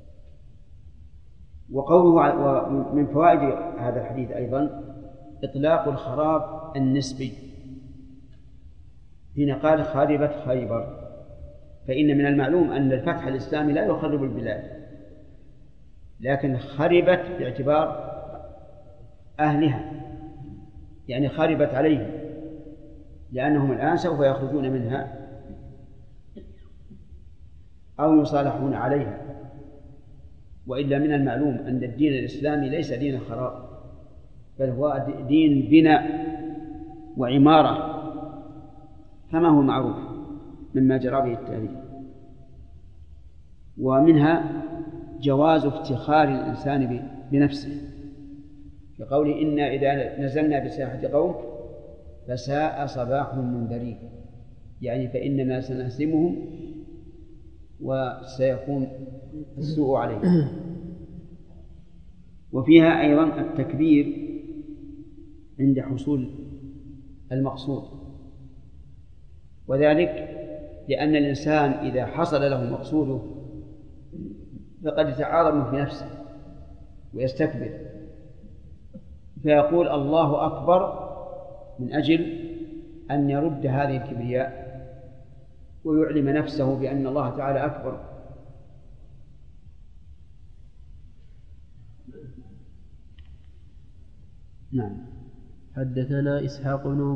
وقوله ومن فوائد هذا الحديث أيضا إطلاق الخراب النسبي. هنا قال خربت خيبر، فإن من المعلوم أن الفتح الإسلامي لا يخرب البلاد، لكن خربت باعتبار أهلها، يعني خربت عليهم، لأنهم الآن سوف يخرجون منها أو يصالحون عليها. وإلا من المعلوم أن الدين الإسلامي ليس دين خراب، بل هو دين بناء وعمارة، كما هو معروف مما جرى به التاريخ. ومنها جواز افتخار الإنسان بنفسه، كقوله إنا إذا نزلنا بساحة قوم فساء صباح المنذرين، يعني فإننا سنهزمهم وسيكون السوء عليهم. وفيها أيضا التكبير عند حصول المقصود، وذلك لأن الإنسان إذا حصل له مقصوده فقد يتعاظم في نفسه ويستكبر، فيقول الله أكبر من أجل أن يرد هذه الكبرياء ويعلم نفسه بأن الله تعالى أكبر. نعم. حدثنا إسحاق بن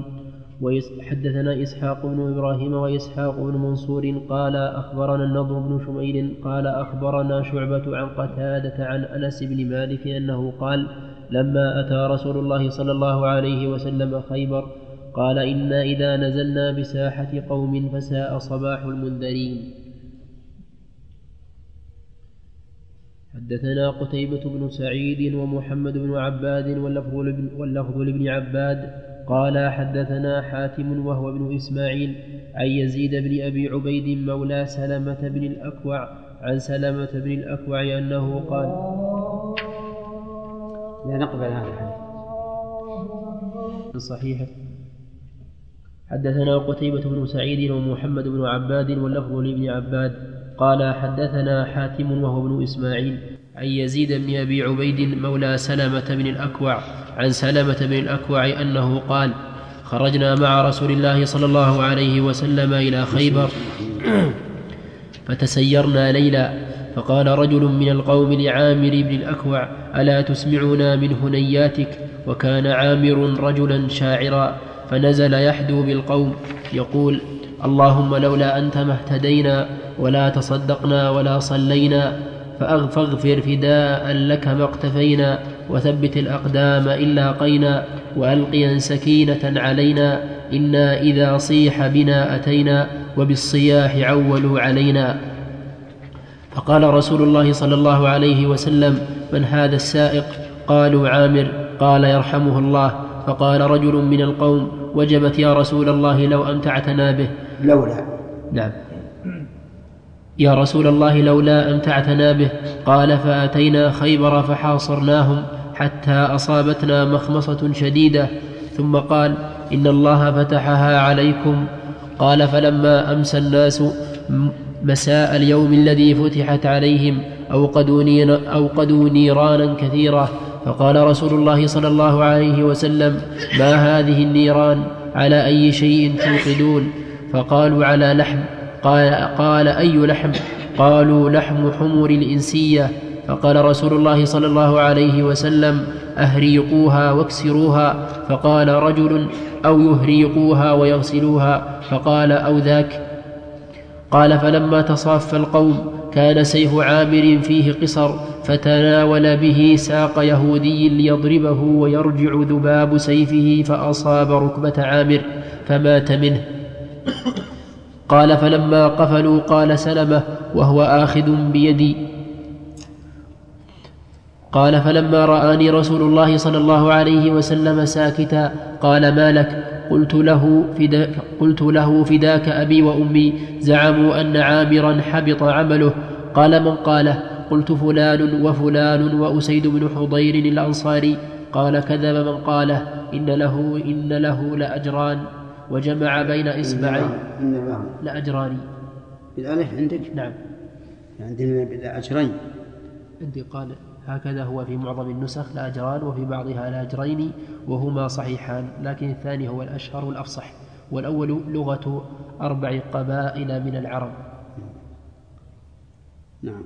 إبراهيم وإسحاق بن منصور قال أخبرنا النضر بن شميل قال أخبرنا شعبة عن قتادة عن أنس بن مالك أنه قال لما أتى رسول الله صلى الله عليه وسلم خيبر قال إنا إذا نزلنا بساحة قوم فساء صباح المنذرين. حدثنا قتيبة بن سعيد ومحمد بن عباد واللفظ لابن عباد قال حدثنا حاتم وهو ابن إسماعيل عن يزيد بن أبي عبيد مولى سلمة بن الأكوع عن سلمة بن الأكوع أنه قال. لا نقبل هذا الحديث صحيح. حدثنا قتيبة بن سعيد ومحمد بن عباد واللفظ لابن عباد قال حدثنا حاتم وهو ابن إسماعيل عن يزيد بن أبي عبيد مولى سلمة بن الأكوع عن سلمة بن الأكوع أنه قال خرجنا مع رسول الله صلى الله عليه وسلم إلى خيبر فتسيرنا ليلا فقال رجل من القوم لعامر بن الأكوع ألا تسمعنا من هنياتك؟ وكان عامر رجلا شاعرا فنزل يحدو بالقوم يقول اللهم لولا أنت ما اهتدينا ولا تصدقنا ولا صلينا فاغفر فداء لك ما اقتفينا وثبت الأقدام إن لاقينا وألقيا سكينة علينا إنا إذا صيح بنا أتينا وبالصياح عولوا علينا. فقال رسول الله صلى الله عليه وسلم من هذا السائق؟ قالوا عامر. قال يرحمه الله. فقال رجل من القوم وجبت يا رسول الله لو أمتعتنا به. لولا. نعم. يا رسول الله لولا أمتعتنا به. قال فأتينا خيبر فحاصرناهم حتى أصابتنا مخمصة شديدة ثم قال إن الله فتحها عليكم. قال فلما أمسى الناس مساء اليوم الذي فتحت عليهم أوقدوا نيرانا كثيرة فقال رسول الله صلى الله عليه وسلم ما هذه النيران؟ على أي شيء توقدون؟ فقالوا على لحم. قال أي لحم؟ قالوا لحم حمر الإنسية. فقال رسول الله صلى الله عليه وسلم أهريقوها واكسروها. فقال رجل أو يهريقوها ويغسلوها. فقال أو ذاك. قال فلما تصاف القوم كان سيف عامر فيه قصر فتناول به ساق يهودي ليضربه ويرجع ذباب سيفه فأصاب ركبة عامر فمات منه. قال فلما قفلوا قال سلمة وهو آخذ بيدي قال فلما رآني رسول الله صلى الله عليه وسلم ساكتا قال ما لك؟ قلت له فداك أبي وأمي زعموا أن عامرا حبط عمله. قال من قاله؟ قلت فلان وفلان وأسيد بن حضير الأنصاري. قال كذب من قاله إن له لأجران وجمع بين إصبعين لأجران بالألف عندك؟ نعم عندنا بالأجرين. عندي قال هكذا هو في معظم النسخ لأجران وفي بعضها لأجرين وهما صحيحان لكن الثاني هو الأشهر والأفصح والأول لغة 4 قبائل من العرب. نعم.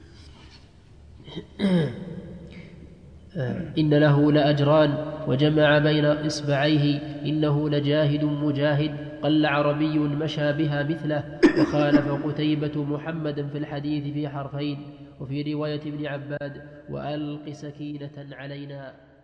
إن له لأجران وجمع بين إصبعيه إنه لجاهد مجاهد قل عربي مشى بها مثله. وخالف قتيبة محمدا في الحديث في حرفين وفي رواية ابن عباد وألق سكينة علينا.